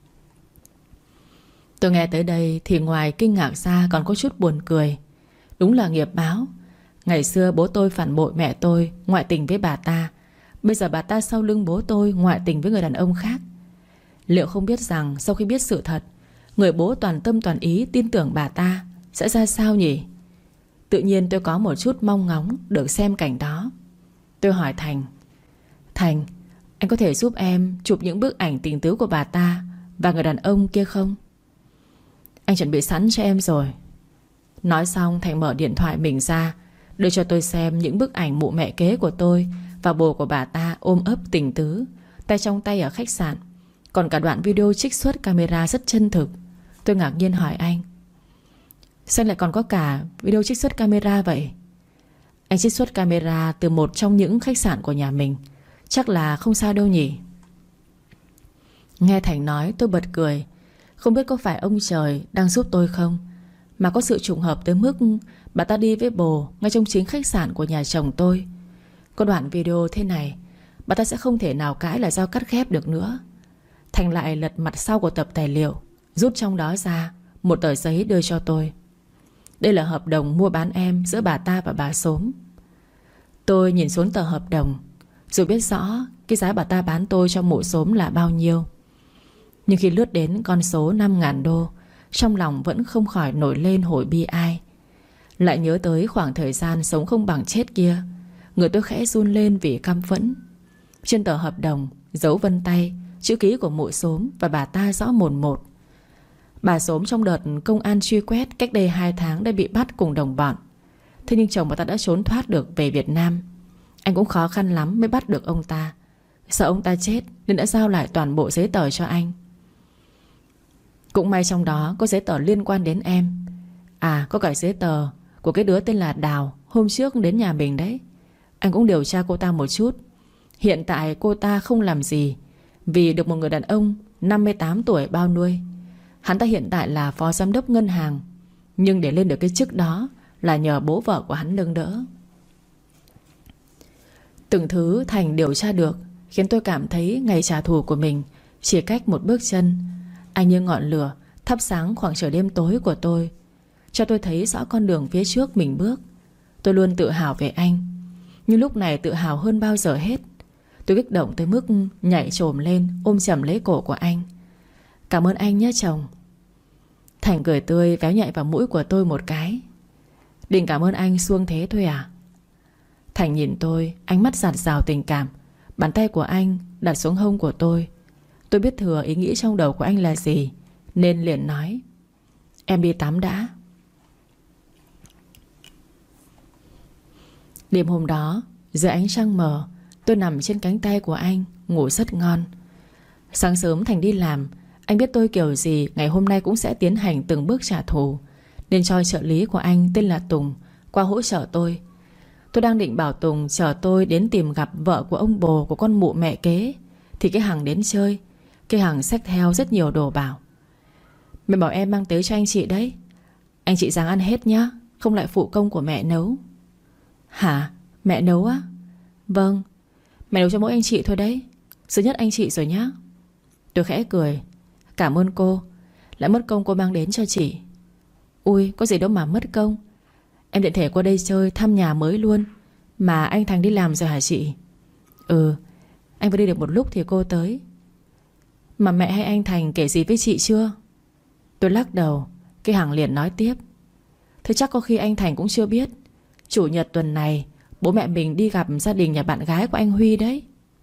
Tôi nghe tới đây thì ngoài kinh ngạc ra còn có chút buồn cười. Đúng là nghiệp báo. Ngày xưa bố tôi phản bội mẹ tôi, ngoại tình với bà ta. Bây giờ bà ta sau lưng bố tôi ngoại tình với người đàn ông khác. Liệu không biết rằng sau khi biết sự thật, người bố toàn tâm toàn ý tin tưởng bà ta sẽ ra sao nhỉ? Tự nhiên tôi có một chút mong ngóng được xem cảnh đó. Tôi hỏi Thành: Thành, anh có thể giúp em chụp những bức ảnh tình tứ của bà ta và người đàn ông kia không? Anh chuẩn bị sẵn cho em rồi. Nói xong Thành mở điện thoại mình ra, đưa cho tôi xem những bức ảnh mụ mẹ kế của tôi và bồ của bà ta ôm ấp tình tứ, tay trong tay ở khách sạn. Còn cả đoạn video trích xuất camera rất chân thực. Tôi ngạc nhiên hỏi anh: sao lại còn có cả video trích xuất camera vậy? Anh trích xuất camera từ một trong những khách sạn của nhà mình, chắc là không sao đâu nhỉ? Nghe Thành nói tôi bật cười. Không biết có phải ông trời đang giúp tôi không, mà có sự trùng hợp tới mức bà ta đi với bồ ngay trong chính khách sạn của nhà chồng tôi. Có đoạn video thế này, bà ta sẽ không thể nào cãi là dao cắt ghép được nữa. Thành lại lật mặt sau của tập tài liệu, rút trong đó ra một tờ giấy đưa cho tôi. Đây là hợp đồng mua bán em giữa bà ta và bà Xốm. Tôi nhìn xuống tờ hợp đồng, dù biết rõ cái giá bà ta bán tôi cho mụ Xốm là bao nhiêu, nhưng khi lướt đến con số 5.000 đô, trong lòng vẫn không khỏi nổi lên hồi bi ai. Lại nhớ tới khoảng thời gian sống không bằng chết kia, người tôi khẽ run lên vì căm phẫn. Trên tờ hợp đồng, dấu vân tay, chữ ký của mụ Xốm và bà ta rõ mồn một. Bà Xốm trong đợt công an truy quét cách đây 2 tháng đã bị bắt cùng đồng bọn. Thế nhưng chồng bà ta đã trốn thoát được về Việt Nam. Anh cũng khó khăn lắm mới bắt được ông ta. Sợ ông ta chết nên đã giao lại toàn bộ giấy tờ cho anh. Cũng may trong đó có giấy tờ liên quan đến em. À, có cả giấy tờ của cái đứa tên là Đào hôm trước đến nhà mình đấy. Anh cũng điều tra cô ta một chút. Hiện tại cô ta không làm gì vì được một người đàn ông 58 tuổi bao nuôi. Hắn ta hiện tại là phó giám đốc ngân hàng, nhưng để lên được cái chức đó là nhờ bố vợ của hắn nâng đỡ. Từng thứ Thành điều tra được khiến tôi cảm thấy ngày trả thù của mình chỉ cách một bước chân. Anh như ngọn lửa thắp sáng khoảng trời đêm tối của tôi, cho tôi thấy rõ con đường phía trước mình bước. Tôi luôn tự hào về anh, nhưng lúc này tự hào hơn bao giờ hết. Tôi kích động tới mức nhảy chồm lên ôm chầm lấy cổ của anh. Cảm ơn anh nhé chồng. Thành cười tươi véo nhạy vào mũi của tôi một cái. Định cảm ơn anh suông thế thôi à? Thành nhìn tôi, ánh mắt dạt dào tình cảm. Bàn tay của anh đặt xuống hông của tôi. Tôi biết thừa ý nghĩ trong đầu của anh là gì, nên liền nói: em đi tắm đã. Đêm hôm đó, dưới ánh trăng mờ, tôi nằm trên cánh tay của anh, ngủ rất ngon. Sáng sớm Thành đi làm. Anh biết tôi kiểu gì ngày hôm nay cũng sẽ tiến hành từng bước trả thù, nên cho trợ lý của anh tên là Tùng qua hỗ trợ tôi. Tôi đang định bảo Tùng chở tôi đến tìm gặp vợ của ông bồ của con mụ mẹ kế, thì cái Hằng đến chơi. Cái Hằng xách theo rất nhiều đồ bảo: mẹ bảo em mang tới cho anh chị đấy. Anh chị ráng ăn hết nhá, không lại phụ công của mẹ nấu. Hả? Mẹ nấu á? Vâng, mẹ nấu cho mỗi anh chị thôi đấy. Thứ nhất anh chị rồi nhá. Tôi khẽ cười: cảm ơn cô. Lại mất công cô mang đến cho chị. Ui, có gì đâu mà mất công. Em định thể qua đây chơi thăm nhà mới luôn, mà anh Thành đi làm rồi hả chị? Ừ, anh vừa đi được một lúc thì cô tới. Mà mẹ hay anh Thành kể gì với chị chưa? Tôi lắc đầu. Cái Hằng liền nói tiếp: thế chắc có khi anh Thành cũng chưa biết. Chủ nhật tuần này bố mẹ mình đi gặp gia đình nhà bạn gái của anh Huy đấy.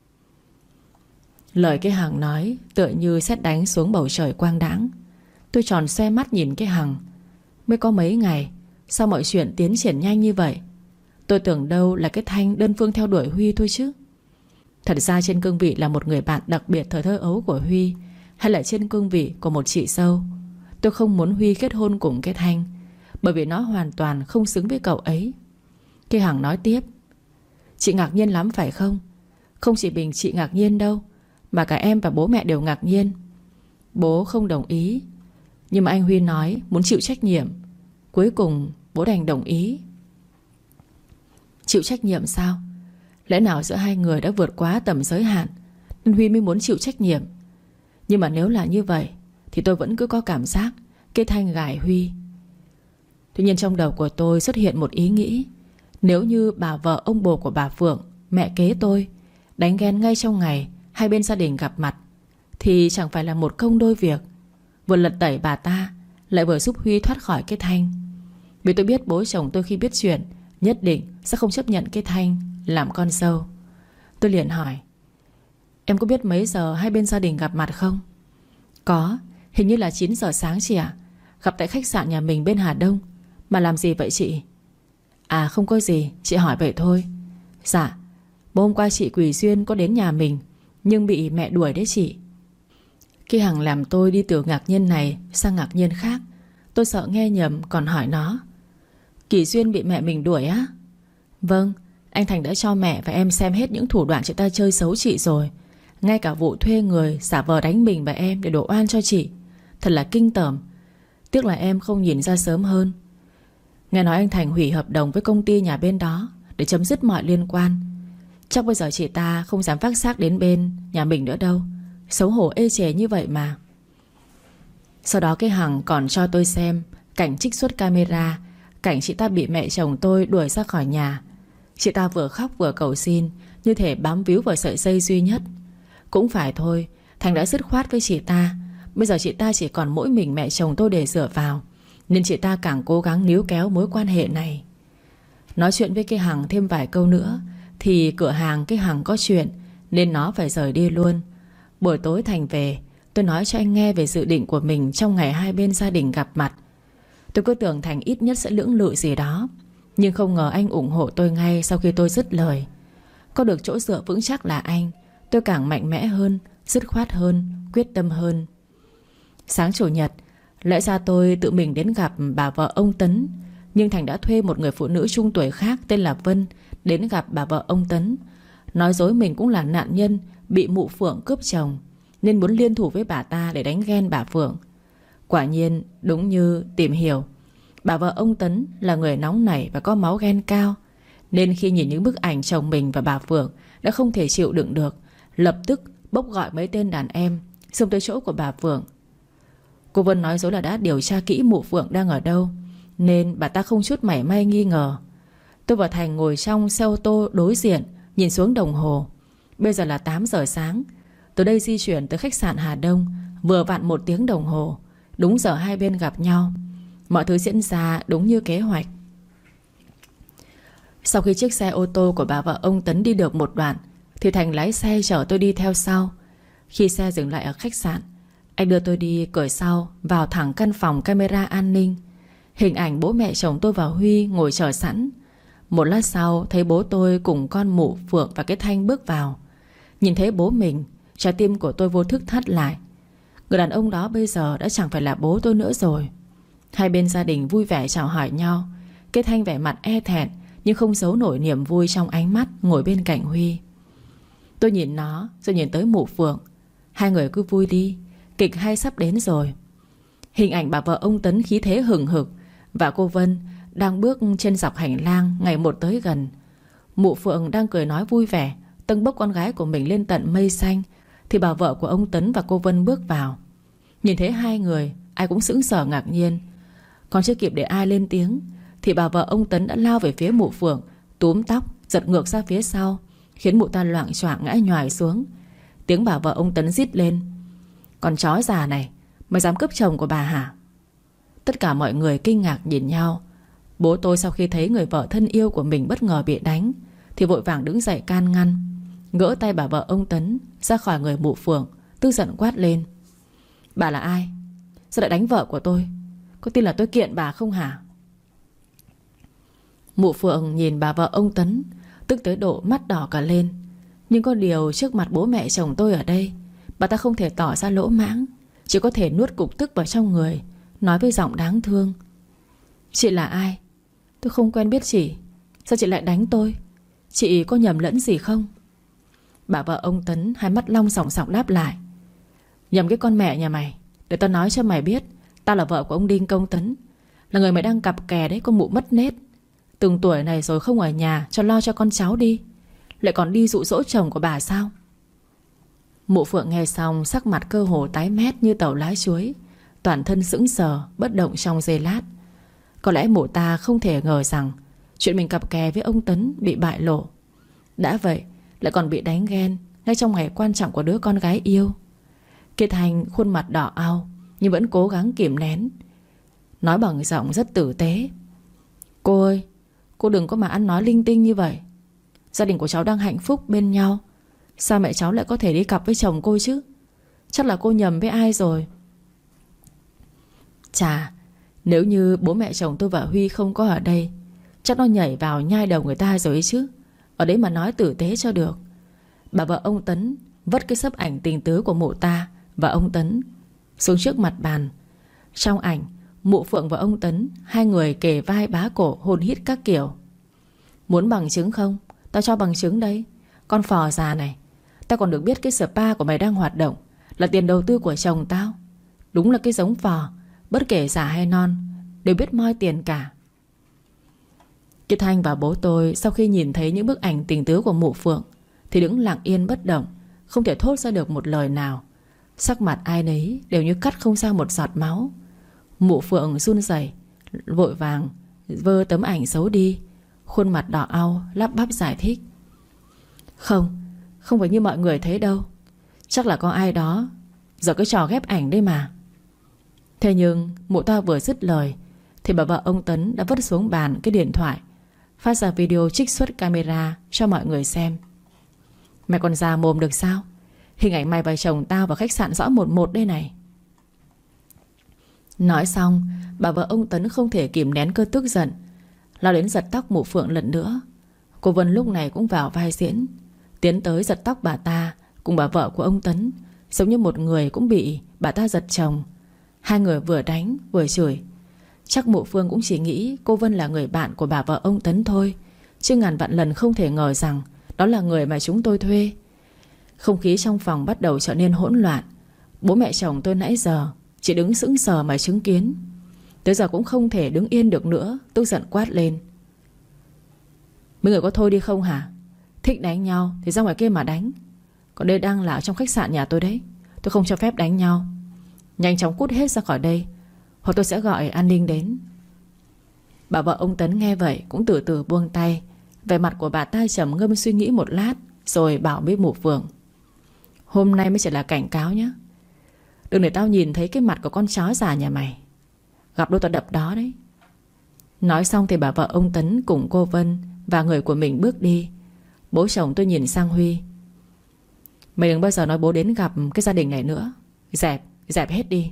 Lời cái Hằng nói tựa như sét đánh xuống bầu trời quang đãng. Tôi tròn xoe mắt nhìn cái Hằng. Mới có mấy ngày, sao mọi chuyện tiến triển nhanh như vậy? Tôi tưởng đâu là cái Thanh đơn phương theo đuổi Huy thôi chứ. Thật ra trên cương vị là một người bạn đặc biệt thời thơ ấu của Huy, hay là trên cương vị của một chị dâu, tôi không muốn Huy kết hôn cùng cái Thanh, bởi vì nó hoàn toàn không xứng với cậu ấy. Cái Hằng nói tiếp: chị ngạc nhiên lắm phải không? Không chỉ mình chị ngạc nhiên đâu, mà cả em và bố mẹ đều ngạc nhiên. Bố không đồng ý, nhưng mà anh Huy nói muốn chịu trách nhiệm. Cuối cùng bố đành đồng ý. Chịu trách nhiệm sao? Lẽ nào giữa hai người đã vượt quá tầm giới hạn nên Huy mới muốn chịu trách nhiệm? Nhưng mà nếu là như vậy thì tôi vẫn cứ có cảm giác cái Thanh gài Huy. Tuy nhiên trong đầu của tôi xuất hiện một ý nghĩ: nếu như bà vợ ông bồ của bà Phượng, mẹ kế tôi, đánh ghen ngay trong ngày hai bên gia đình gặp mặt, thì chẳng phải là một công đôi việc. Vừa lật tẩy bà ta, lại vừa giúp Huy thoát khỏi cái Thanh. Vì tôi biết bố chồng tôi khi biết chuyện nhất định sẽ không chấp nhận cái Thanh làm con dâu. Tôi liền hỏi: em có biết mấy giờ hai bên gia đình gặp mặt không? Có, hình như là 9 giờ sáng chị ạ. Gặp tại khách sạn nhà mình bên Hà Đông. Mà làm gì vậy chị? À không có gì, chị hỏi vậy thôi. Dạ, bố hôm qua chị Quỳ Duyên có đến nhà mình, nhưng bị mẹ đuổi đấy chị. Khi Hằng làm tôi đi từ ngạc nhiên này sang ngạc nhiên khác. Tôi sợ nghe nhầm còn hỏi nó: Kỳ Duyên bị mẹ mình đuổi á? Vâng, anh Thành đã cho mẹ và em xem hết những thủ đoạn chị ta chơi xấu chị rồi. Ngay cả vụ thuê người giả vờ đánh mình và em để đổ oan cho chị. Thật là kinh tởm. Tiếc là em không nhìn ra sớm hơn. Nghe nói anh Thành hủy hợp đồng với công ty nhà bên đó để chấm dứt mọi liên quan. Chắc bây giờ chị ta không dám vác xác đến bên nhà mình nữa đâu. Xấu hổ ê chề như vậy mà. Sau đó cái Hằng còn cho tôi xem cảnh trích xuất camera, cảnh chị ta bị mẹ chồng tôi đuổi ra khỏi nhà. Chị ta vừa khóc vừa cầu xin, như thể bám víu vào sợi dây duy nhất. Cũng phải thôi, Thành đã dứt khoát với chị ta. Bây giờ chị ta chỉ còn mỗi mình mẹ chồng tôi để dựa vào, nên chị ta càng cố gắng níu kéo mối quan hệ này. Nói chuyện với cái Hằng thêm vài câu nữa thì cửa hàng cái Hằng có chuyện, nên nó phải rời đi luôn. Buổi tối Thành về, tôi nói cho anh nghe về dự định của mình trong ngày hai bên gia đình gặp mặt. Tôi cứ tưởng Thành ít nhất sẽ lưỡng lự gì đó, nhưng không ngờ anh ủng hộ tôi ngay sau khi tôi dứt lời. Có được chỗ dựa vững chắc là anh, tôi càng mạnh mẽ hơn, dứt khoát hơn, quyết tâm hơn. Sáng chủ nhật, lẽ ra tôi tự mình đến gặp bà vợ ông Tấn, nhưng Thành đã thuê một người phụ nữ trung tuổi khác tên là Vân đến gặp bà vợ ông Tấn, nói dối mình cũng là nạn nhân bị mụ Phượng cướp chồng, nên muốn liên thủ với bà ta để đánh ghen bà Phượng. Quả nhiên đúng như tìm hiểu, bà vợ ông Tấn là người nóng nảy và có máu ghen cao, nên khi nhìn những bức ảnh chồng mình và bà Phượng đã không thể chịu đựng được, lập tức bốc gọi mấy tên đàn em xông tới chỗ của bà Phượng. Cô Vân nói dối là đã điều tra kỹ mụ Phượng đang ở đâu, nên bà ta không chút mảy may nghi ngờ. Tôi và Thành ngồi trong xe ô tô đối diện, nhìn xuống đồng hồ. Bây giờ là 8 giờ sáng. Từ đây di chuyển tới khách sạn Hà Đông vừa vặn 1 tiếng đồng hồ. Đúng giờ hai bên gặp nhau. Mọi thứ diễn ra đúng như kế hoạch. Sau khi chiếc xe ô tô của bà vợ ông Tấn đi được một đoạn thì Thành lái xe chở tôi đi theo sau. Khi xe dừng lại ở khách sạn, anh đưa tôi đi cửa sau vào thẳng căn phòng camera an ninh. Hình ảnh bố mẹ chồng tôi và Huy ngồi chờ sẵn. Một lát sau thấy bố tôi cùng con mụ Phượng và cái Thanh bước vào. Nhìn thấy bố mình, trái tim của tôi vô thức thắt lại. Người đàn ông đó bây giờ đã chẳng phải là bố tôi nữa rồi. Hai bên gia đình vui vẻ chào hỏi nhau. Cái Thanh vẻ mặt e thẹn nhưng không giấu nổi niềm vui trong ánh mắt ngồi bên cạnh Huy. Tôi nhìn nó rồi nhìn tới mụ Phượng. Hai người cứ vui đi, kịch hay sắp đến rồi. Hình ảnh bà vợ ông Tấn khí thế hừng hực và cô Vân đang bước trên dọc hành lang ngày một tới gần. Mụ Phượng đang cười nói vui vẻ, tâng bốc con gái của mình lên tận mây xanh, thì bà vợ của ông Tấn và cô Vân bước vào. Nhìn thấy hai người, ai cũng sững sờ ngạc nhiên. Còn chưa kịp để ai lên tiếng thì bà vợ ông Tấn đã lao về phía mụ Phượng, túm tóc giật ngược ra phía sau, khiến mụ ta loạng choạng ngã nhoài xuống. Tiếng bà vợ ông Tấn rít lên: "Con chó già này, mày dám cướp chồng của bà hả?" Tất cả mọi người kinh ngạc nhìn nhau. Bố tôi sau khi thấy người vợ thân yêu của mình bất ngờ bị đánh thì vội vàng đứng dậy can ngăn, gỡ tay bà vợ ông Tấn ra khỏi người mụ Phượng, tức giận quát lên: "Bà là ai? Sao lại đánh vợ của tôi? Có tin là tôi kiện bà không hả?" Mụ Phượng nhìn bà vợ ông Tấn, tức tới độ mắt đỏ cả lên. Nhưng có điều trước mặt bố mẹ chồng tôi ở đây, bà ta không thể tỏ ra lỗ mãng, chỉ có thể nuốt cục tức vào trong người, nói với giọng đáng thương: "Chị là ai? Tôi không quen biết chị. Sao chị lại đánh tôi? Chị có nhầm lẫn gì không?" Bà vợ ông Tấn hai mắt long sòng sòng đáp lại: "Nhầm cái con mẹ nhà mày. Để tao nói cho mày biết, tao là vợ của ông Đinh Công Tấn, là người mày đang cặp kè đấy, con mụ mất nết. Từng tuổi này rồi không ở nhà cho lo cho con cháu đi, lại còn đi dụ dỗ chồng của bà sao?" Mụ Phượng nghe xong sắc mặt cơ hồ tái mét như tàu lá chuối, toàn thân sững sờ bất động trong giây lát. Có lẽ mụ ta không thể ngờ rằng chuyện mình cặp kè với ông Tấn bị bại lộ. Đã vậy lại còn bị đánh ghen ngay trong ngày quan trọng của đứa con gái yêu. Kiệt Thành khuôn mặt đỏ ao nhưng vẫn cố gắng kìm nén, nói bằng giọng rất tử tế: "Cô ơi, cô đừng có mà ăn nói linh tinh như vậy. Gia đình của cháu đang hạnh phúc bên nhau, sao mẹ cháu lại có thể đi cặp với chồng cô chứ? Chắc là cô nhầm với ai rồi." Chà, nếu như bố mẹ chồng tôi và Huy không có ở đây, chắc nó nhảy vào nhai đầu người ta rồi ấy chứ. Ở đấy mà nói tử tế cho được. Bà vợ ông Tấn vất cái xấp ảnh tình tứ của mụ ta và ông Tấn xuống trước mặt bàn. Trong ảnh, mụ Phượng và ông Tấn, hai người kề vai bá cổ hôn hít các kiểu. Muốn bằng chứng không? Tao cho bằng chứng đây. Con phò già này, tao còn được biết cái spa của mày đang hoạt động là tiền đầu tư của chồng tao. Đúng là cái giống phò, bất kể già hay non đều biết moi tiền cả. Cái Thanh và bố tôi sau khi nhìn thấy những bức ảnh tình tứ của mụ Phượng thì đứng lặng yên bất động, không thể thốt ra được một lời nào. Sắc mặt ai nấy đều như cắt không ra một giọt máu. Mụ Phượng run rẩy, vội vàng vơ tấm ảnh xấu đi, khuôn mặt đỏ au lắp bắp giải thích: Không phải như mọi người thấy đâu. Chắc là có ai đó giờ cái trò ghép ảnh đây mà. Thế nhưng mụ ta vừa dứt lời thì bà vợ ông Tấn đã vứt xuống bàn cái điện thoại, phát ra video trích xuất camera cho mọi người xem. Mày còn già mồm được sao? Hình ảnh mày và chồng tao vào khách sạn rõ một một đây này. Nói xong, bà vợ ông Tấn không thể kìm nén cơn tức giận, lao đến giật tóc mụ Phượng lần nữa. Cô Vân lúc này cũng vào vai diễn, tiến tới giật tóc bà ta cùng bà vợ của ông Tấn, giống như một người cũng bị bà ta giật chồng. Hai người vừa đánh vừa chửi. Chắc mụ Phương cũng chỉ nghĩ cô Vân là người bạn của bà vợ ông Tấn thôi, chứ ngàn vạn lần không thể ngờ rằng đó là người mà chúng tôi thuê. Không khí trong phòng bắt đầu trở nên hỗn loạn. Bố mẹ chồng tôi nãy giờ chỉ đứng sững sờ mà chứng kiến, tới giờ cũng không thể đứng yên được nữa, tức giận quát lên: Mấy người có thôi đi không hả? Thích đánh nhau thì ra ngoài kia mà đánh. Còn đây đang là ở trong khách sạn nhà tôi đấy, tôi không cho phép đánh nhau. Nhanh chóng cút hết ra khỏi đây, hoặc tôi sẽ gọi an ninh đến. Bà vợ ông Tấn nghe vậy cũng từ từ buông tay. Vẻ mặt của bà ta trầm ngâm suy nghĩ một lát, rồi bảo với mụ Phượng: Hôm nay mới chỉ là cảnh cáo nhé, đừng để tao nhìn thấy cái mặt của con chó già nhà mày. Gặp đôi tao đập đó đấy. Nói xong thì bà vợ ông Tấn cùng cô Vân và người của mình bước đi. Bố chồng tôi nhìn sang Huy: Mày đừng bao giờ nói bố đến gặp cái gia đình này nữa. Dẹp hết đi.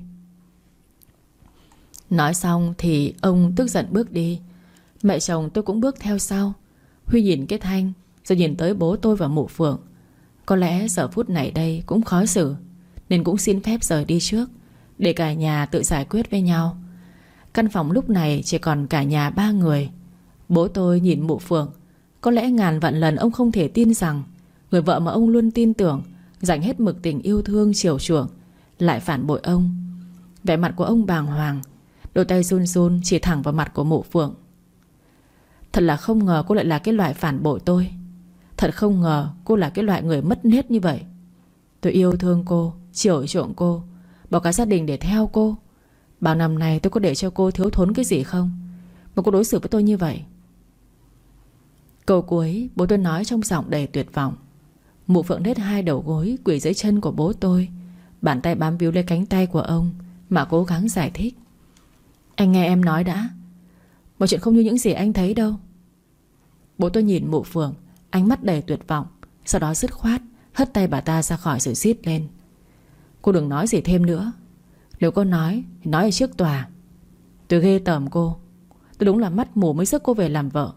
Nói xong thì ông tức giận bước đi. Mẹ chồng tôi cũng bước theo sau. Huy nhìn cái Thanh, rồi nhìn tới bố tôi và mụ Phượng. Có lẽ giờ phút này đây cũng khó xử, nên cũng xin phép rời đi trước, để cả nhà tự giải quyết với nhau. Căn phòng lúc này chỉ còn cả nhà ba người. Bố tôi nhìn mụ Phượng. Có lẽ ngàn vạn lần ông không thể tin rằng người vợ mà ông luôn tin tưởng, dành hết mực tình yêu thương chiều chuộng, lại phản bội ông. Vẻ mặt của ông bàng hoàng, đôi tay run run chỉ thẳng vào mặt của mụ Phượng. Thật là không ngờ cô lại là cái loại phản bội tôi. Thật không ngờ cô là cái loại người mất nết như vậy. Tôi yêu thương cô, chiều chuộng cô, bỏ cả gia đình để theo cô. Bao năm nay tôi có để cho cô thiếu thốn cái gì không mà cô đối xử với tôi như vậy? Câu cuối bố tôi nói trong giọng đầy tuyệt vọng. Mụ Phượng đết hai đầu gối quỳ dưới chân của bố tôi, bàn tay bám víu lấy cánh tay của ông mà cố gắng giải thích: Anh nghe em nói đã, mọi chuyện không như những gì anh thấy đâu. Bố tôi nhìn mụ Phượng, ánh mắt đầy tuyệt vọng, sau đó dứt khoát hất tay bà ta ra khỏi rồi rít lên: Cô đừng nói gì thêm nữa. Nếu cô nói thì nói ở trước tòa. Tôi ghê tởm cô. Tôi đúng là mắt mù mới rước cô về làm vợ.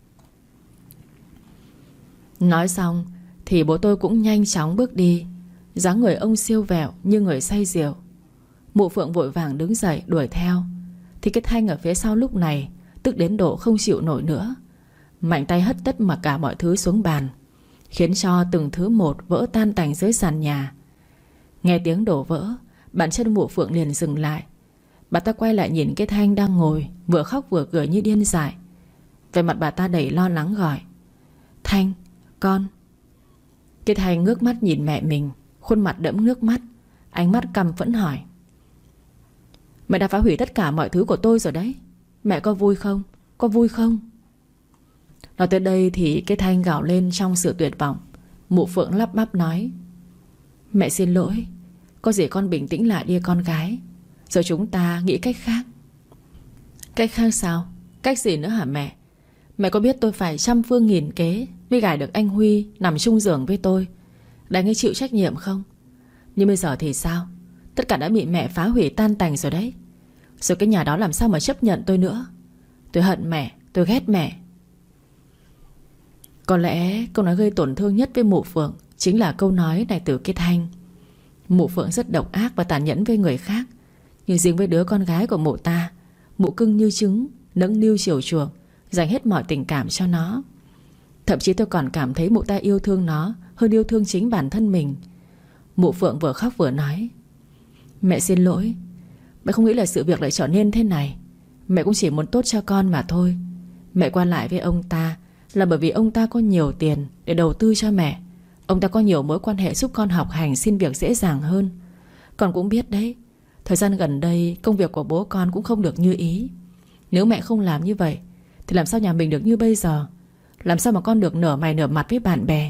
Nói xong thì bố tôi cũng nhanh chóng bước đi. Dáng người ông siêu vẹo như người say rượu. Mụ Phượng vội vàng đứng dậy đuổi theo. Thì cái Thanh ở phía sau lúc này tức đến độ không chịu nổi nữa, mạnh tay hất tất mà cả mọi thứ xuống bàn, khiến cho từng thứ một vỡ tan tành dưới sàn nhà. Nghe tiếng đổ vỡ, bàn chân mụ Phượng liền dừng lại. Bà ta quay lại nhìn cái Thanh đang ngồi vừa khóc vừa cười như điên dại. Về mặt bà ta đầy lo lắng gọi: Thanh, con. Cái Thanh ngước mắt nhìn mẹ mình, khuôn mặt đẫm nước mắt, ánh mắt căm phẫn hỏi: Mẹ đã phá hủy tất cả mọi thứ của tôi rồi đấy. Mẹ có vui không? Có vui không? Nói tới đây thì cái Thanh gào lên trong sự tuyệt vọng. Mụ Phượng lắp bắp nói: Mẹ xin lỗi. Có gì con bình tĩnh lại đi con gái, rồi chúng ta nghĩ cách khác. Cách khác sao? Cách gì nữa hả mẹ? Mẹ có biết tôi phải trăm phương nghìn kế mới gài được anh Huy nằm chung giường với tôi, để anh ấy chịu trách nhiệm không? Nhưng bây giờ thì sao? Tất cả đã bị mẹ phá hủy tan tành rồi đấy. Rồi cái nhà đó làm sao mà chấp nhận tôi nữa? Tôi hận mẹ, tôi ghét mẹ. Có lẽ câu nói gây tổn thương nhất với mụ Phượng chính là câu nói này từ cái Thanh: Mụ Phượng rất độc ác và tàn nhẫn với người khác, nhưng riêng với đứa con gái của mụ ta, mụ cưng như trứng, nâng niu chiều chuộng, dành hết mọi tình cảm cho nó. Thậm chí tôi còn cảm thấy mụ ta yêu thương nó hơn yêu thương chính bản thân mình. Mụ Phượng vừa khóc vừa nói: Mẹ xin lỗi. Mẹ không nghĩ là sự việc lại trở nên thế này. Mẹ cũng chỉ muốn tốt cho con mà thôi. Mẹ qua lại với ông ta là bởi vì ông ta có nhiều tiền để đầu tư cho mẹ. Ông ta có nhiều mối quan hệ giúp con học hành xin việc dễ dàng hơn. Con cũng biết đấy, thời gian gần đây công việc của bố con cũng không được như ý. Nếu mẹ không làm như vậy thì làm sao nhà mình được như bây giờ? Làm sao mà con được nở mày nở mặt với bạn bè?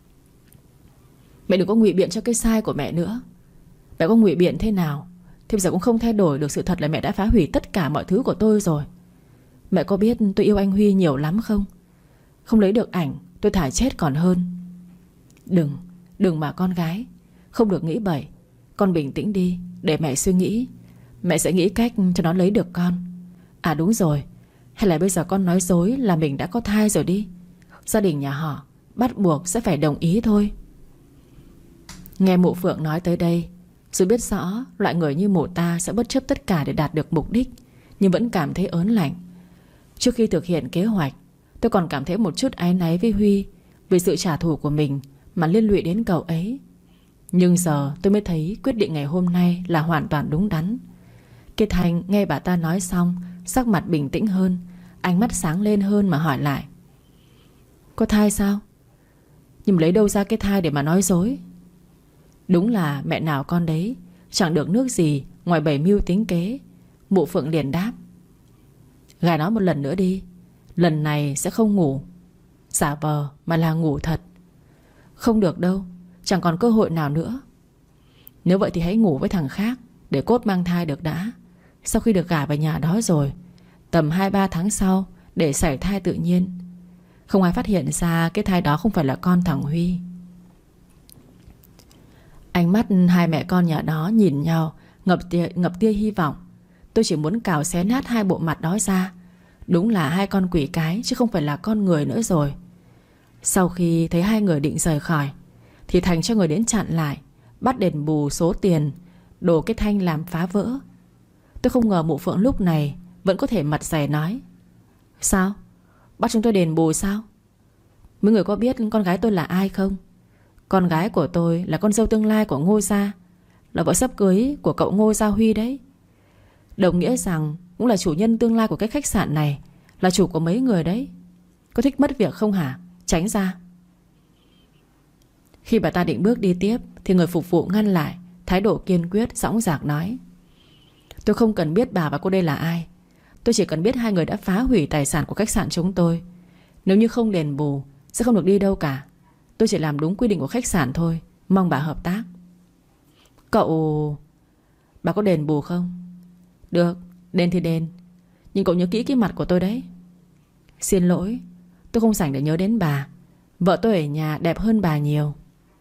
Mẹ đừng có ngụy biện cho cái sai của mẹ nữa. Mẹ có ngụy biện thế nào thì bây giờ cũng không thay đổi được sự thật là mẹ đã phá hủy tất cả mọi thứ của tôi rồi. Mẹ có biết tôi yêu anh Huy nhiều lắm không? Không lấy được ảnh tôi thà chết còn hơn. Đừng mà con gái. Không được nghĩ bậy. Con bình tĩnh đi, để mẹ suy nghĩ. Mẹ sẽ nghĩ cách cho nó lấy được con. À đúng rồi, hay là bây giờ con nói dối là mình đã có thai rồi đi. Gia đình nhà họ bắt buộc sẽ phải đồng ý thôi. Nghe mụ Phượng nói tới đây, dù biết rõ loại người như mụ ta sẽ bất chấp tất cả để đạt được mục đích, nhưng vẫn cảm thấy ớn lạnh. Trước khi thực hiện kế hoạch, tôi còn cảm thấy một chút áy náy với Huy vì sự trả thù của mình mà liên lụy đến cậu ấy. Nhưng giờ tôi mới thấy quyết định ngày hôm nay là hoàn toàn đúng đắn. Cái Thành nghe bà ta nói xong, sắc mặt bình tĩnh hơn, ánh mắt sáng lên hơn mà hỏi lại: Có thai sao? Nhưng mà lấy đâu ra cái thai để mà nói dối? Đúng là mẹ nào con đấy, chẳng được nước gì ngoài bày mưu tính kế. Mụ Phượng liền đáp: Gà nói một lần nữa đi. Lần này sẽ không ngủ giả vờ mà là ngủ thật. Không được đâu, chẳng còn cơ hội nào nữa. Nếu vậy thì hãy ngủ với thằng khác để cốt mang thai được đã. Sau khi được gả về nhà đó rồi, tầm 2-3 tháng sau để sảy thai tự nhiên. Không ai phát hiện ra cái thai đó không phải là con thằng Huy. Ánh mắt hai mẹ con nhà đó nhìn nhau, ngập tia hy vọng. Tôi chỉ muốn cào xé nát hai bộ mặt đó ra. Đúng là hai con quỷ cái chứ không phải là con người nữa rồi. Sau khi thấy hai người định rời khỏi thì Thành cho người đến chặn lại, bắt đền bù số tiền đồ cái Thanh làm phá vỡ. Tôi không ngờ mụ Phượng lúc này vẫn có thể mặt dày nói: Sao? Bắt chúng tôi đền bù sao? Mấy người có biết con gái tôi là ai không? Con gái của tôi là con dâu tương lai của Ngô gia, là vợ sắp cưới của cậu Ngô Gia Huy đấy. Đồng nghĩa rằng cũng là chủ nhân tương lai của cái khách sạn này, là chủ của mấy người đấy. Có thích mất việc không hả? Tránh ra. Khi bà ta định bước đi tiếp thì người phục vụ ngăn lại, thái độ kiên quyết, dõng dạc nói: Tôi không cần biết bà và cô đây là ai. Tôi chỉ cần biết hai người đã phá hủy tài sản của khách sạn chúng tôi. Nếu như không đền bù sẽ không được đi đâu cả. Tôi chỉ làm đúng quy định của khách sạn thôi. Mong bà hợp tác. Cậu... Bà có đền bù không? Được, đền thì đền. Nhưng cậu nhớ kỹ cái mặt của tôi đấy. Xin lỗi, tôi không rảnh để nhớ đến bà. Vợ tôi ở nhà đẹp hơn bà nhiều.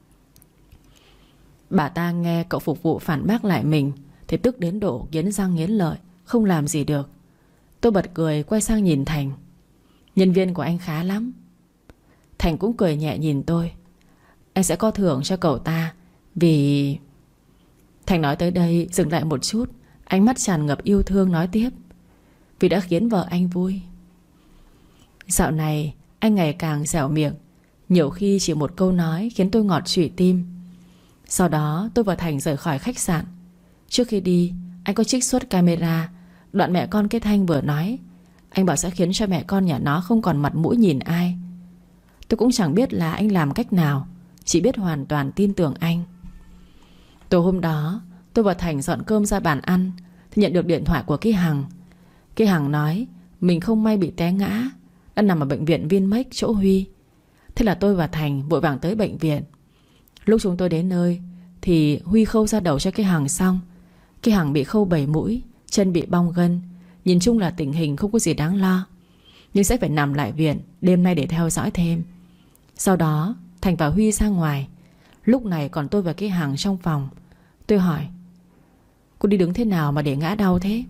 Bà ta nghe cậu phục vụ phản bác lại mình thì tức đến độ nghiến răng nghiến lợi, không làm gì được. Tôi bật cười quay sang nhìn Thành: Nhân viên của anh khá lắm. Thành cũng cười nhẹ nhìn tôi: Anh sẽ có thưởng cho cậu ta vì... Thành nói tới đây dừng lại một chút, ánh mắt tràn ngập yêu thương nói tiếp: Vì đã khiến vợ anh vui. Dạo này anh ngày càng dẻo miệng, nhiều khi chỉ một câu nói khiến tôi ngọt trụy tim. Sau đó tôi và Thành rời khỏi khách sạn. Trước khi đi, anh có trích xuất camera đoạn mẹ con cái Thanh vừa nói. Anh bảo sẽ khiến cho mẹ con nhà nó không còn mặt mũi nhìn ai. Tôi cũng chẳng biết là anh làm cách nào, chỉ biết hoàn toàn tin tưởng anh. Tối hôm đó tôi và Thành dọn cơm ra bàn ăn thì nhận được điện thoại của cái Hằng. Cái Hằng nói mình không may bị té ngã, đang nằm ở bệnh viện Vinmec chỗ Huy. Thế là tôi và Thành vội vàng tới bệnh viện. Lúc chúng tôi đến nơi thì Huy khâu ra đầu cho cái Hằng xong. Cái Hằng bị khâu 7 mũi, chân bị bong gân. Nhìn chung là tình hình không có gì đáng lo, nhưng sẽ phải nằm lại viện đêm nay để theo dõi thêm. Sau đó Thành và Huy ra ngoài. Lúc này còn tôi và cái Hằng trong phòng. Tôi hỏi: Cô đi đứng thế nào mà để ngã đau thế?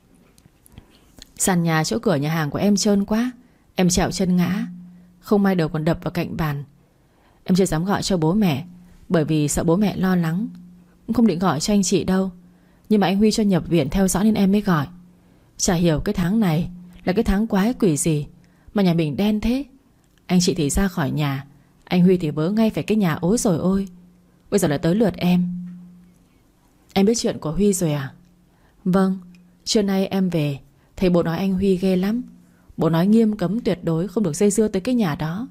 Sàn nhà chỗ cửa nhà hàng của em trơn quá, em trẹo chân ngã. Không may đầu còn đập vào cạnh bàn. Em chưa dám gọi cho bố mẹ, bởi vì sợ bố mẹ lo lắng. không định gọi cho anh chị đâu, nhưng mà anh Huy cho nhập viện theo dõi nên em mới gọi. Chả hiểu cái tháng này là cái tháng quái quỷ gì mà nhà mình đen thế. Anh chị thì ra khỏi nhà, anh Huy thì vớ ngay phải cái nhà ối rồi ôi. Bây giờ là tới lượt em. Em biết chuyện của Huy rồi à? Vâng, trưa nay em về thấy bố nói anh Huy ghê lắm. Bố nói nghiêm cấm tuyệt đối không được dây dưa tới cái nhà đó.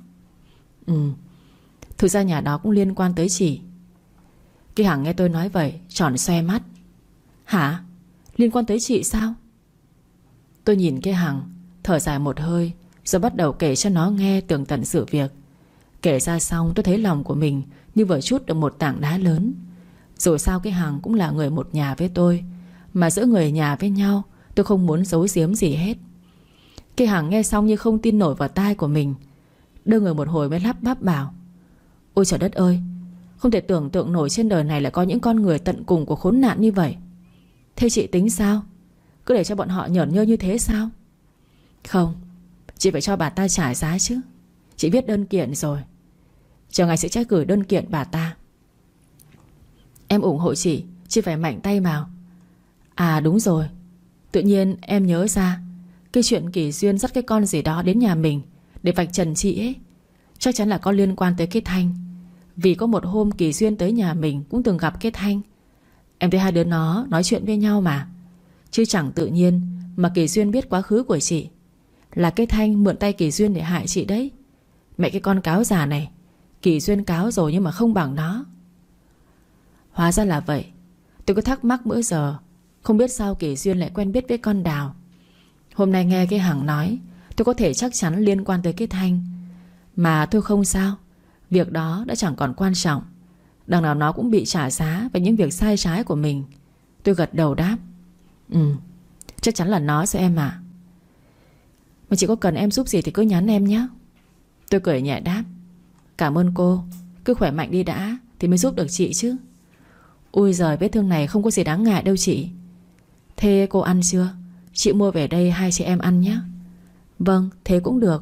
Thực ra nhà đó cũng liên quan tới chị. Cái Hằng nghe tôi nói vậy tròn xoe mắt. Hả? Liên quan tới chị sao? Tôi nhìn cái Hằng, thở dài một hơi, rồi bắt đầu kể cho nó nghe tường tận sự việc. Kể ra xong tôi thấy lòng của mình như vừa trút được một tảng đá lớn. Dù sao cái Hằng cũng là người một nhà với tôi, mà giữa người nhà với nhau tôi không muốn giấu giếm gì hết. Cái Hằng nghe xong như không tin nổi vào tai của mình, đưa người một hồi mới lắp bắp bảo: Ôi trời đất ơi, không thể tưởng tượng nổi trên đời này lại có những con người tận cùng của khốn nạn như vậy. Thế chị tính sao? Cứ để cho bọn họ nhởn nhơ như thế sao? Không, chị phải cho bà ta trả giá chứ. Chị viết đơn kiện rồi, chờ ngày sẽ gửi đơn kiện bà ta. Em ủng hộ chị phải mạnh tay vào. À đúng rồi, tự nhiên em nhớ ra, cái chuyện Kỳ Duyên dắt cái con gì đó đến nhà mình để vạch trần chị ấy, chắc chắn là có liên quan tới cái Thanh. Vì có một hôm Kỳ Duyên tới nhà mình cũng từng gặp cái Thanh. Em thấy hai đứa nó nói chuyện với nhau mà. Chứ chẳng tự nhiên mà Kỳ Duyên biết quá khứ của chị. Là cái Thanh mượn tay Kỳ Duyên để hại chị đấy. Mẹ cái con cáo già này, Kỳ Duyên cáo rồi nhưng mà không bằng nó. Hóa ra là vậy. Tôi cứ thắc mắc bữa giờ, không biết sao Kỳ Duyên lại quen biết với con Đào. Hôm nay nghe cái Hằng nói, tôi có thể chắc chắn liên quan tới cái Thanh. Mà tôi không sao, việc đó đã chẳng còn quan trọng. Đằng nào nó cũng bị trả giá về những việc sai trái của mình. Tôi gật đầu đáp: chắc chắn là nó rồi em ạ. Mà chị có cần em giúp gì thì cứ nhắn em nhé. Tôi cười nhẹ đáp: Cảm ơn cô, cứ khỏe mạnh đi đã thì mới giúp được chị chứ. Ui giời, vết thương này không có gì đáng ngại đâu chị. Thế cô ăn chưa? Chị mua về đây hai chị em ăn nhé. Vâng, thế cũng được.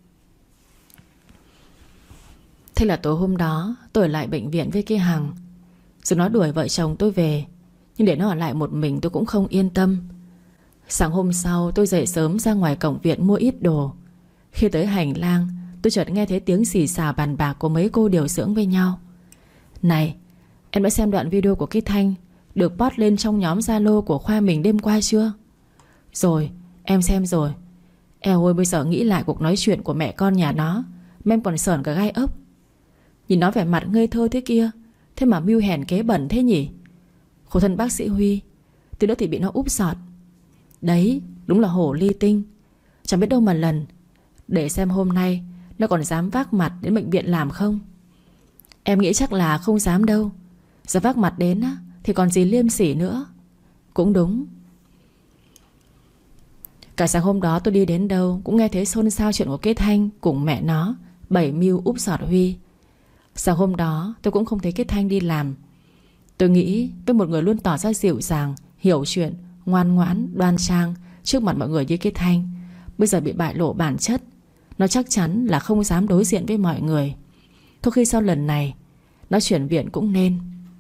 Thế là tối hôm đó tôi ở lại bệnh viện với cái Hằng. Rồi nó đuổi vợ chồng tôi về, nhưng để nó ở lại một mình tôi cũng không yên tâm. Sáng hôm sau tôi dậy sớm ra ngoài cổng viện mua ít đồ. Khi tới hành lang, tôi chợt nghe thấy tiếng xì xào bàn bạc của mấy cô điều dưỡng với nhau. Này, em đã xem đoạn video của cái Thanh được post lên trong nhóm Zalo của khoa mình đêm qua chưa? Rồi, em xem rồi. Eo ơi, bây giờ nghĩ lại cuộc nói chuyện của mẹ con nhà nó mà em còn sởn cả gai ốc. Nhìn nó vẻ mặt ngây thơ thế kia, thế mà mưu hèn kế bẩn thế nhỉ. Khổ thân bác sĩ Huy, từ đó thì bị nó úp sọt. Đấy, đúng là hổ ly tinh. Chẳng biết đâu mà lần. Để xem hôm nay nó còn dám vác mặt đến bệnh viện làm không. Em nghĩ chắc là không dám đâu. Giờ vác mặt đến á thì còn gì liêm sỉ nữa. Cũng đúng. Cả sáng hôm đó tôi đi đến đâu cũng nghe thấy xôn xao chuyện của cái Thanh cùng mẹ nó bày mưu úp sọt Huy. Sáng hôm đó tôi cũng không thấy cái Thanh đi làm. Tôi nghĩ với một người luôn tỏ ra dịu dàng, hiểu chuyện, ngoan ngoãn, đoan trang trước mặt mọi người như cái Thanh, bây giờ bị bại lộ bản chất, nó chắc chắn là không dám đối diện với mọi người. Có khi sau lần này nó chuyển viện cũng nên.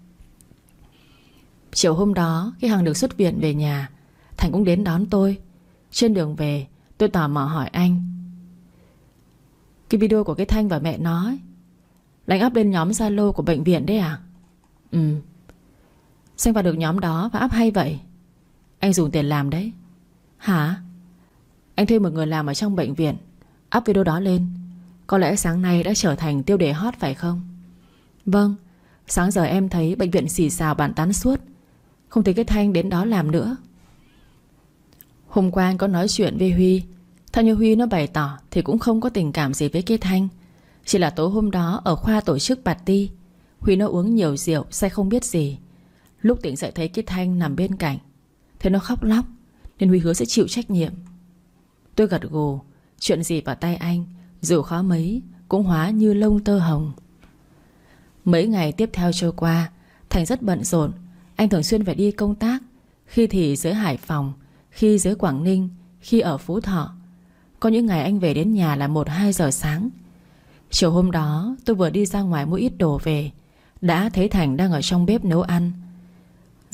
Chiều hôm đó khi Hằng được xuất viện về nhà, Thành cũng đến đón tôi. Trên đường về tôi tò mò hỏi anh: Cái video của cái Thanh và mẹ nó ấy, là anh up lên nhóm Zalo của bệnh viện đấy à? Sao anh vào được nhóm đó và up hay vậy? Anh dùng tiền làm đấy. Hả? Anh thuê một người làm ở trong bệnh viện up video đó lên. Có lẽ sáng nay đã trở thành tiêu đề hot phải không? Vâng. Sáng giờ em thấy bệnh viện xì xào bàn tán suốt, không thấy cái Thanh đến đó làm nữa. Hôm qua anh có nói chuyện với Huy. Theo như Huy nó bày tỏ thì cũng không có tình cảm gì với cái Thanh. Chỉ là tối hôm đó ở khoa tổ chức party, Huy nó uống nhiều rượu say không biết gì. Lúc tỉnh dậy thấy cái Thanh nằm bên cạnh, thấy nó khóc lóc, nên Huy hứa sẽ chịu trách nhiệm. Tôi gật gù. Chuyện gì vào tay anh, dù khó mấy cũng hóa như lông tơ hồng. Mấy ngày tiếp theo trôi qua, Thành rất bận rộn. Anh thường xuyên phải đi công tác, khi thì dưới Hải Phòng, khi dưới Quảng Ninh, khi ở Phú Thọ. Có những ngày anh về đến nhà là 1-2 giờ sáng. Chiều hôm đó tôi vừa đi ra ngoài mua ít đồ về, đã thấy Thành đang ở trong bếp nấu ăn.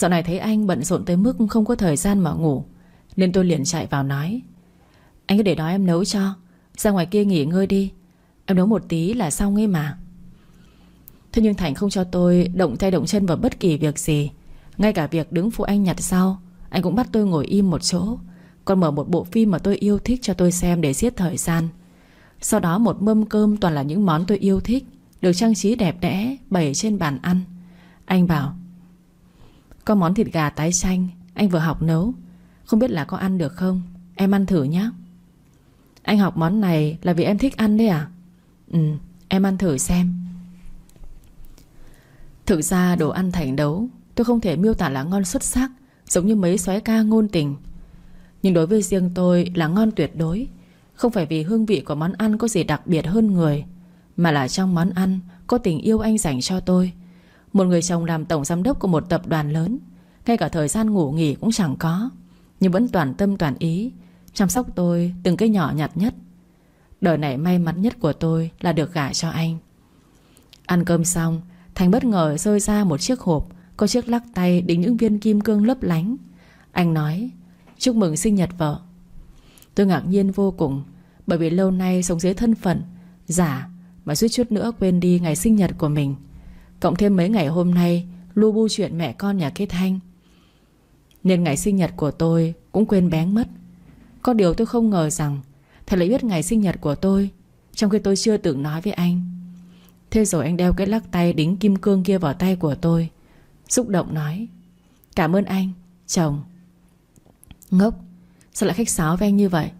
Dạo này thấy anh bận rộn tới mức không có thời gian mà ngủ, nên tôi liền chạy vào nói: Anh cứ để đó em nấu cho. Ra ngoài kia nghỉ ngơi đi, em nấu một tí là xong ấy mà. Thế nhưng Thành không cho tôi động tay động chân vào bất kỳ việc gì. Ngay cả việc đứng phụ anh nhặt rau, anh cũng bắt tôi ngồi im một chỗ, còn mở một bộ phim mà tôi yêu thích cho tôi xem để giết thời gian. Sau đó một mâm cơm toàn là những món tôi yêu thích, được trang trí đẹp đẽ bày trên bàn ăn. Anh bảo: Có món thịt gà tái chanh anh vừa học nấu, không biết là có ăn được không? Em ăn thử nhé. Anh học món này là vì em thích ăn đấy à? Ừ, em ăn thử xem. Thực ra đồ ăn Thành nấu tôi không thể miêu tả là ngon xuất sắc giống như mấy soái ca ngôn tình, nhưng đối với riêng tôi là ngon tuyệt đối. Không phải vì hương vị của món ăn có gì đặc biệt hơn người, mà là trong món ăn có tình yêu anh dành cho tôi. Một người chồng làm tổng giám đốc của một tập đoàn lớn, ngay cả thời gian ngủ nghỉ cũng chẳng có, nhưng vẫn toàn tâm toàn ý chăm sóc tôi từng cái nhỏ nhặt nhất. Đời này may mắn nhất của tôi là được gả cho anh. Ăn cơm xong, Thành bất ngờ rơi ra một chiếc hộp có chiếc lắc tay đính những viên kim cương lấp lánh. Anh nói: Chúc mừng sinh nhật vợ. Tôi ngạc nhiên vô cùng, bởi vì lâu nay sống dưới thân phận giả mà suýt chút nữa quên đi ngày sinh nhật của mình. Cộng thêm mấy ngày hôm nay lu bu chuyện mẹ con nhà cái Thanh, nên ngày sinh nhật của tôi cũng quên bén mất. Có điều tôi không ngờ rằng Thành lại biết ngày sinh nhật của tôi, trong khi tôi chưa từng nói với anh. Thế rồi anh đeo cái lắc tay đính kim cương kia vào tay của tôi, xúc động nói: Cảm ơn anh, chồng. Ngốc, sao lại khách sáo với anh như vậy?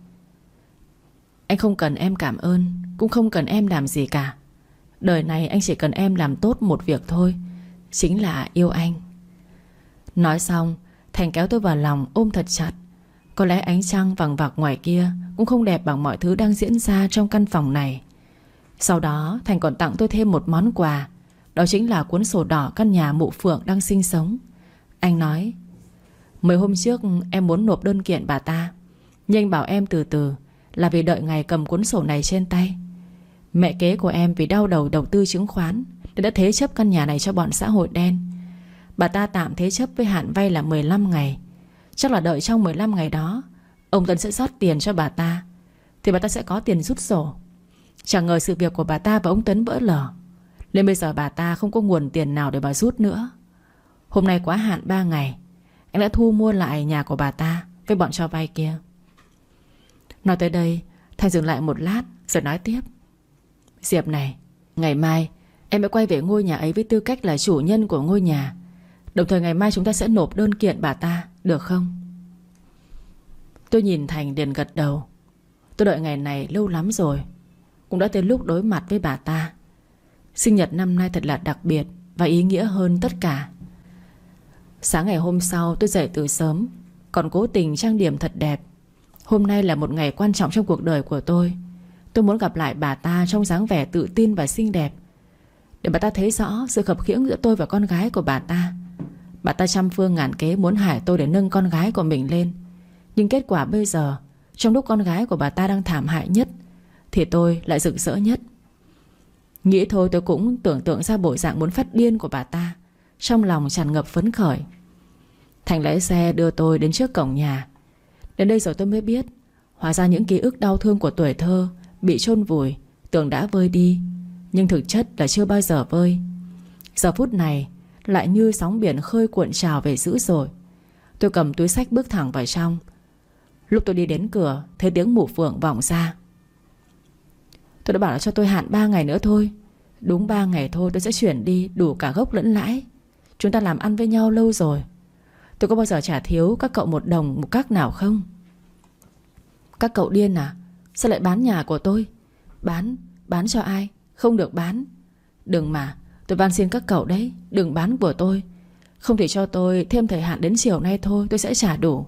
Anh không cần em cảm ơn, cũng không cần em làm gì cả. Đời này anh chỉ cần em làm tốt một việc thôi, chính là yêu anh. Nói xong, Thành kéo tôi vào lòng ôm thật chặt. Có lẽ ánh trăng vằng vặc ngoài kia cũng không đẹp bằng mọi thứ đang diễn ra trong căn phòng này. Sau đó Thành còn tặng tôi thêm một món quà, đó chính là cuốn sổ đỏ căn nhà mụ Phượng đang sinh sống. Anh nói: Mấy hôm trước em muốn nộp đơn kiện bà ta, nhưng anh bảo em từ từ, là vì đợi ngày cầm cuốn sổ này trên tay. Mẹ kế của em vì đau đầu đầu tư chứng khoán nên đã thế chấp căn nhà này cho bọn xã hội đen. Bà ta tạm thế chấp với hạn vay là 15 ngày. Chắc là đợi trong 15 ngày đó ông Tấn sẽ rót tiền cho bà ta, thì bà ta sẽ có tiền rút sổ. Chẳng ngờ sự việc của bà ta và ông Tấn vỡ lở, nên bây giờ bà ta không có nguồn tiền nào để bà rút nữa. Hôm nay quá hạn 3 ngày, anh đã thu mua lại nhà của bà ta với bọn cho vay kia. Nói tới đây, Thành dừng lại một lát rồi nói tiếp: Diệp này, ngày mai em sẽ quay về ngôi nhà ấy với tư cách là chủ nhân của ngôi nhà. Đồng thời ngày mai chúng ta sẽ nộp đơn kiện bà ta, được không? Tôi nhìn Thành liền gật đầu. Tôi đợi ngày này lâu lắm rồi, cũng đã tới lúc đối mặt với bà ta. Sinh nhật năm nay thật là đặc biệt và ý nghĩa hơn tất cả. Sáng ngày hôm sau tôi dậy từ sớm, còn cố tình trang điểm thật đẹp. Hôm nay là một ngày quan trọng trong cuộc đời của tôi. Tôi muốn gặp lại bà ta trong dáng vẻ tự tin và xinh đẹp, để bà ta thấy rõ sự khập khiễng giữa tôi và con gái của bà ta. Bà ta trăm phương ngàn kế muốn hại tôi để nâng con gái của mình lên. Nhưng kết quả bây giờ, trong lúc con gái của bà ta đang thảm hại nhất, thì tôi lại rực rỡ nhất. Nghĩ thôi tôi cũng tưởng tượng ra bộ dạng muốn phát điên của bà ta, trong lòng tràn ngập phấn khởi. Thành lái xe đưa tôi đến trước cổng nhà. Đến đây rồi tôi mới biết, hóa ra những ký ức đau thương của tuổi thơ bị chôn vùi, tưởng đã vơi đi, nhưng thực chất là chưa bao giờ vơi. Giờ phút này lại như sóng biển khơi cuộn trào về dữ dội. Tôi cầm túi xách bước thẳng vào trong. Lúc tôi đi đến cửa, thấy tiếng mụ Phượng vọng ra: Tôi đã bảo là cho tôi hạn 3 ngày nữa thôi. Đúng 3 ngày thôi tôi sẽ chuyển đi, đủ cả gốc lẫn lãi. Chúng ta làm ăn với nhau lâu rồi, tôi có bao giờ trả thiếu các cậu một đồng một cắc nào không? Các cậu điên à? Sao lại bán nhà của tôi? Bán cho ai? Không được bán. Đừng mà, tôi van xin các cậu đấy, đừng bán của tôi. Không thể cho tôi thêm thời hạn đến chiều nay thôi, tôi sẽ trả đủ.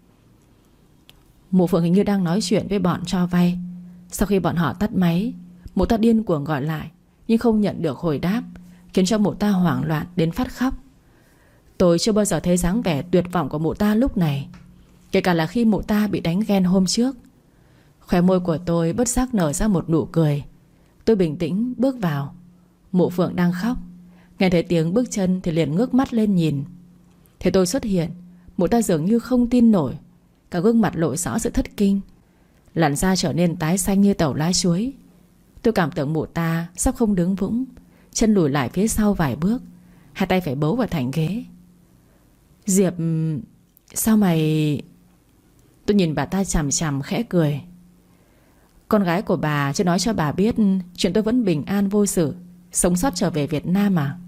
Mụ Phượng hình như đang nói chuyện với bọn cho vay. Sau khi bọn họ tắt máy, mụ ta điên cuồng gọi lại, nhưng không nhận được hồi đáp, khiến cho mụ ta hoảng loạn đến phát khóc. Tôi chưa bao giờ thấy dáng vẻ tuyệt vọng của mụ ta lúc này, kể cả là khi mụ ta bị đánh ghen hôm trước. Khóe môi của tôi bất giác nở ra một nụ cười. Tôi bình tĩnh bước vào. Mụ Phượng đang khóc, nghe thấy tiếng bước chân thì liền ngước mắt lên nhìn. Thế tôi xuất hiện, mụ ta dường như không tin nổi. Cả gương mặt lộ rõ sự thất kinh, làn da trở nên tái xanh như tàu lá chuối. Tôi cảm tưởng mụ ta sắp không đứng vững, chân lùi lại phía sau vài bước, hai tay phải bấu vào thành ghế. Diệp, sao mày... Tôi nhìn bà ta chằm chằm khẽ cười. Con gái của bà chưa nói cho bà biết chuyện tôi vẫn bình an vô sự, sống sót trở về Việt Nam à?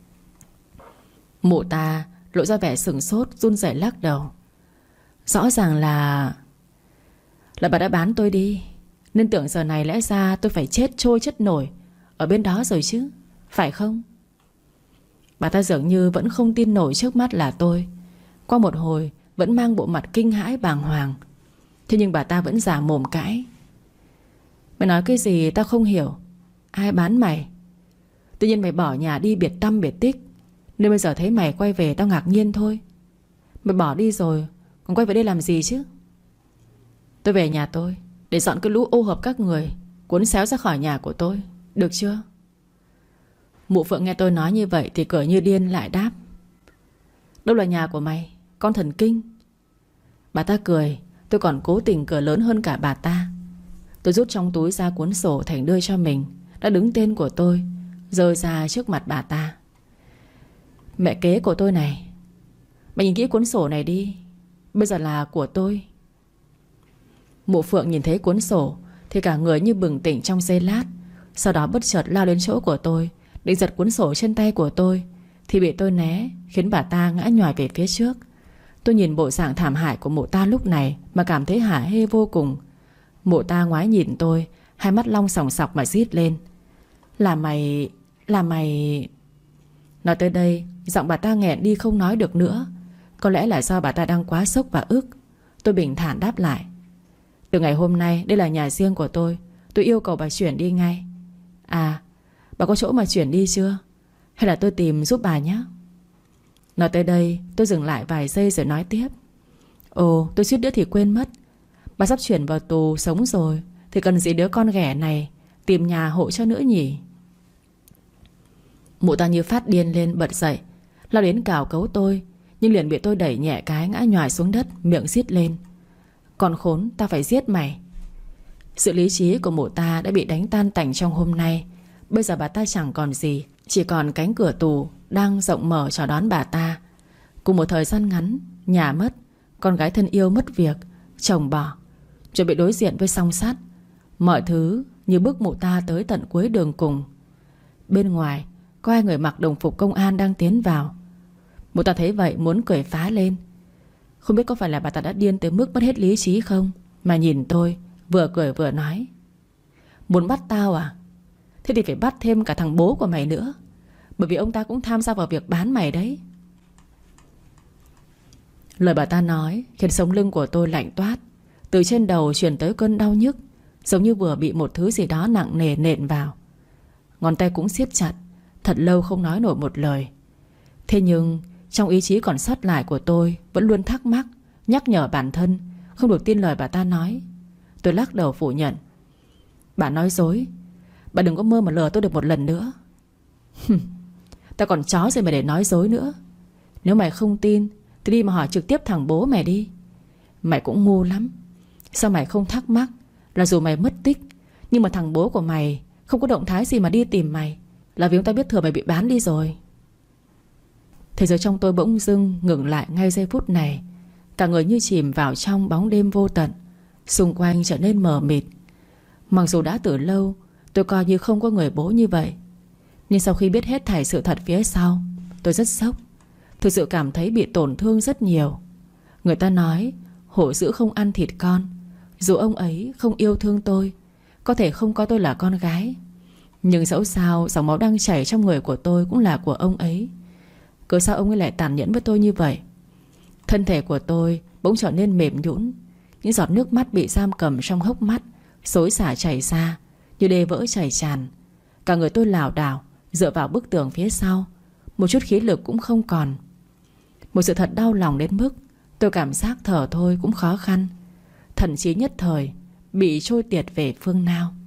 Mụ ta lộ ra vẻ sửng sốt, run rẩy lắc đầu. Rõ ràng là bà đã bán tôi đi, nên tưởng giờ này lẽ ra tôi phải chết trôi chết nổi ở bên đó rồi chứ, phải không? Bà ta dường như vẫn không tin nổi trước mắt là tôi. Qua một hồi vẫn mang bộ mặt kinh hãi bàng hoàng. Thế nhưng bà ta vẫn giả mồm cãi. Mày nói cái gì tao không hiểu. Ai bán mày? Tự nhiên mày bỏ nhà đi biệt tâm biệt tích, nên bây giờ thấy mày quay về tao ngạc nhiên thôi. Mày bỏ đi rồi còn quay về đây làm gì chứ? Tôi về nhà tôi để dọn cái lũ ô hợp các người cuốn xéo ra khỏi nhà của tôi, được chưa? Mụ Phượng nghe tôi nói như vậy thì cười như điên lại đáp. Đâu là nhà của mày, con thần kinh. Bà ta cười. Tôi còn cố tình cười lớn hơn cả bà ta. Tôi rút trong túi ra cuốn sổ Thành đưa cho mình, đã đứng tên của tôi, giơ ra trước mặt bà ta. Mẹ kế của tôi này, mày nhìn kỹ cuốn sổ này đi, bây giờ là của tôi. Mụ Phượng nhìn thấy cuốn sổ thì cả người như bừng tỉnh trong giây lát. Sau đó bất chợt lao đến chỗ của tôi, định giật cuốn sổ trên tay của tôi, thì bị tôi né, khiến bà ta ngã nhòi về phía trước. Tôi nhìn bộ dạng thảm hại của mụ ta lúc này mà cảm thấy hả hê vô cùng. Mụ ta ngoái nhìn tôi, hai mắt long sòng sọc mà rít lên. Là mày... Nói tới đây, giọng bà ta nghẹn đi không nói được nữa. Có lẽ là do bà ta đang quá sốc và ức. Tôi bình thản đáp lại. Từ ngày hôm nay đây là nhà riêng của tôi yêu cầu bà chuyển đi ngay. À, bà có chỗ mà chuyển đi chưa? Hay là tôi tìm giúp bà nhé? Nói tới đây tôi dừng lại vài giây rồi nói tiếp. Ồ, tôi suýt nữa thì quên mất. Bà sắp chuyển vào tù sống rồi thì cần gì đứa con ghẻ này tìm nhà hộ cho nữa nhỉ? Mụ ta như phát điên lên bật dậy, lao đến cào cấu tôi, nhưng liền bị tôi đẩy nhẹ cái ngã nhòi xuống đất, miệng rít lên. Còn khốn, tao phải giết mày. Sự lý trí của mụ ta đã bị đánh tan tành trong hôm nay. Bây giờ bà ta chẳng còn gì, chỉ còn cánh cửa tù đang rộng mở chào đón bà ta. Cùng một thời gian ngắn, nhà mất, con gái thân yêu mất việc, chồng bỏ, chuẩn bị đối diện với song sắt. Mọi thứ như bước mụ ta tới tận cuối đường cùng. Bên ngoài có hai người mặc đồng phục công an đang tiến vào. Mụ ta thấy vậy muốn cười phá lên. Không biết có phải là bà ta đã điên tới mức mất hết lý trí không, mà nhìn tôi vừa cười vừa nói. Muốn bắt tao à? Thế thì phải bắt thêm cả thằng bố của mày nữa, bởi vì ông ta cũng tham gia vào việc bán mày đấy. Lời bà ta nói khiến sống lưng của tôi lạnh toát. Từ trên đầu truyền tới cơn đau nhức, giống như vừa bị một thứ gì đó nặng nề nện vào. Ngón tay cũng siết chặt, thật lâu không nói nổi một lời. Thế nhưng trong ý chí còn sót lại của tôi vẫn luôn thắc mắc, nhắc nhở bản thân không được tin lời bà ta nói. Tôi lắc đầu phủ nhận. Bà nói dối. Bà đừng có mơ mà lừa tôi được một lần nữa. Tao còn chó gì mà để nói dối nữa. Nếu mày không tin thì đi mà hỏi trực tiếp thằng bố mày đi. Mày cũng ngu lắm. Sao mày không thắc mắc là dù mày mất tích, nhưng mà thằng bố của mày không có động thái gì mà đi tìm mày, là vì ông ta biết thừa mày bị bán đi rồi. Thế giới trong tôi bỗng dưng ngừng lại ngay giây phút này. Cả người như chìm vào trong bóng đêm vô tận. Xung quanh trở nên mờ mịt. Mặc dù đã từ lâu tôi coi như không có người bố như vậy, nhưng sau khi biết hết thảy sự thật phía sau, tôi rất sốc. Thực sự cảm thấy bị tổn thương rất nhiều. Người ta nói hổ dữ không ăn thịt con. Dù ông ấy không yêu thương tôi, có thể không coi tôi là con gái, nhưng dẫu sao dòng máu đang chảy trong người của tôi cũng là của ông ấy. Cớ sao ông ấy lại tàn nhẫn với tôi như vậy? Thân thể của tôi bỗng trở nên mềm nhũn. Những giọt nước mắt bị giam cầm trong hốc mắt xối xả chảy ra như đê vỡ chảy tràn. Cả người tôi lảo đảo dựa vào bức tường phía sau, một chút khí lực cũng không còn. Một sự thật đau lòng đến mức tôi cảm giác thở thôi cũng khó khăn. Thậm chí nhất thời bị trôi tiệt về phương nào.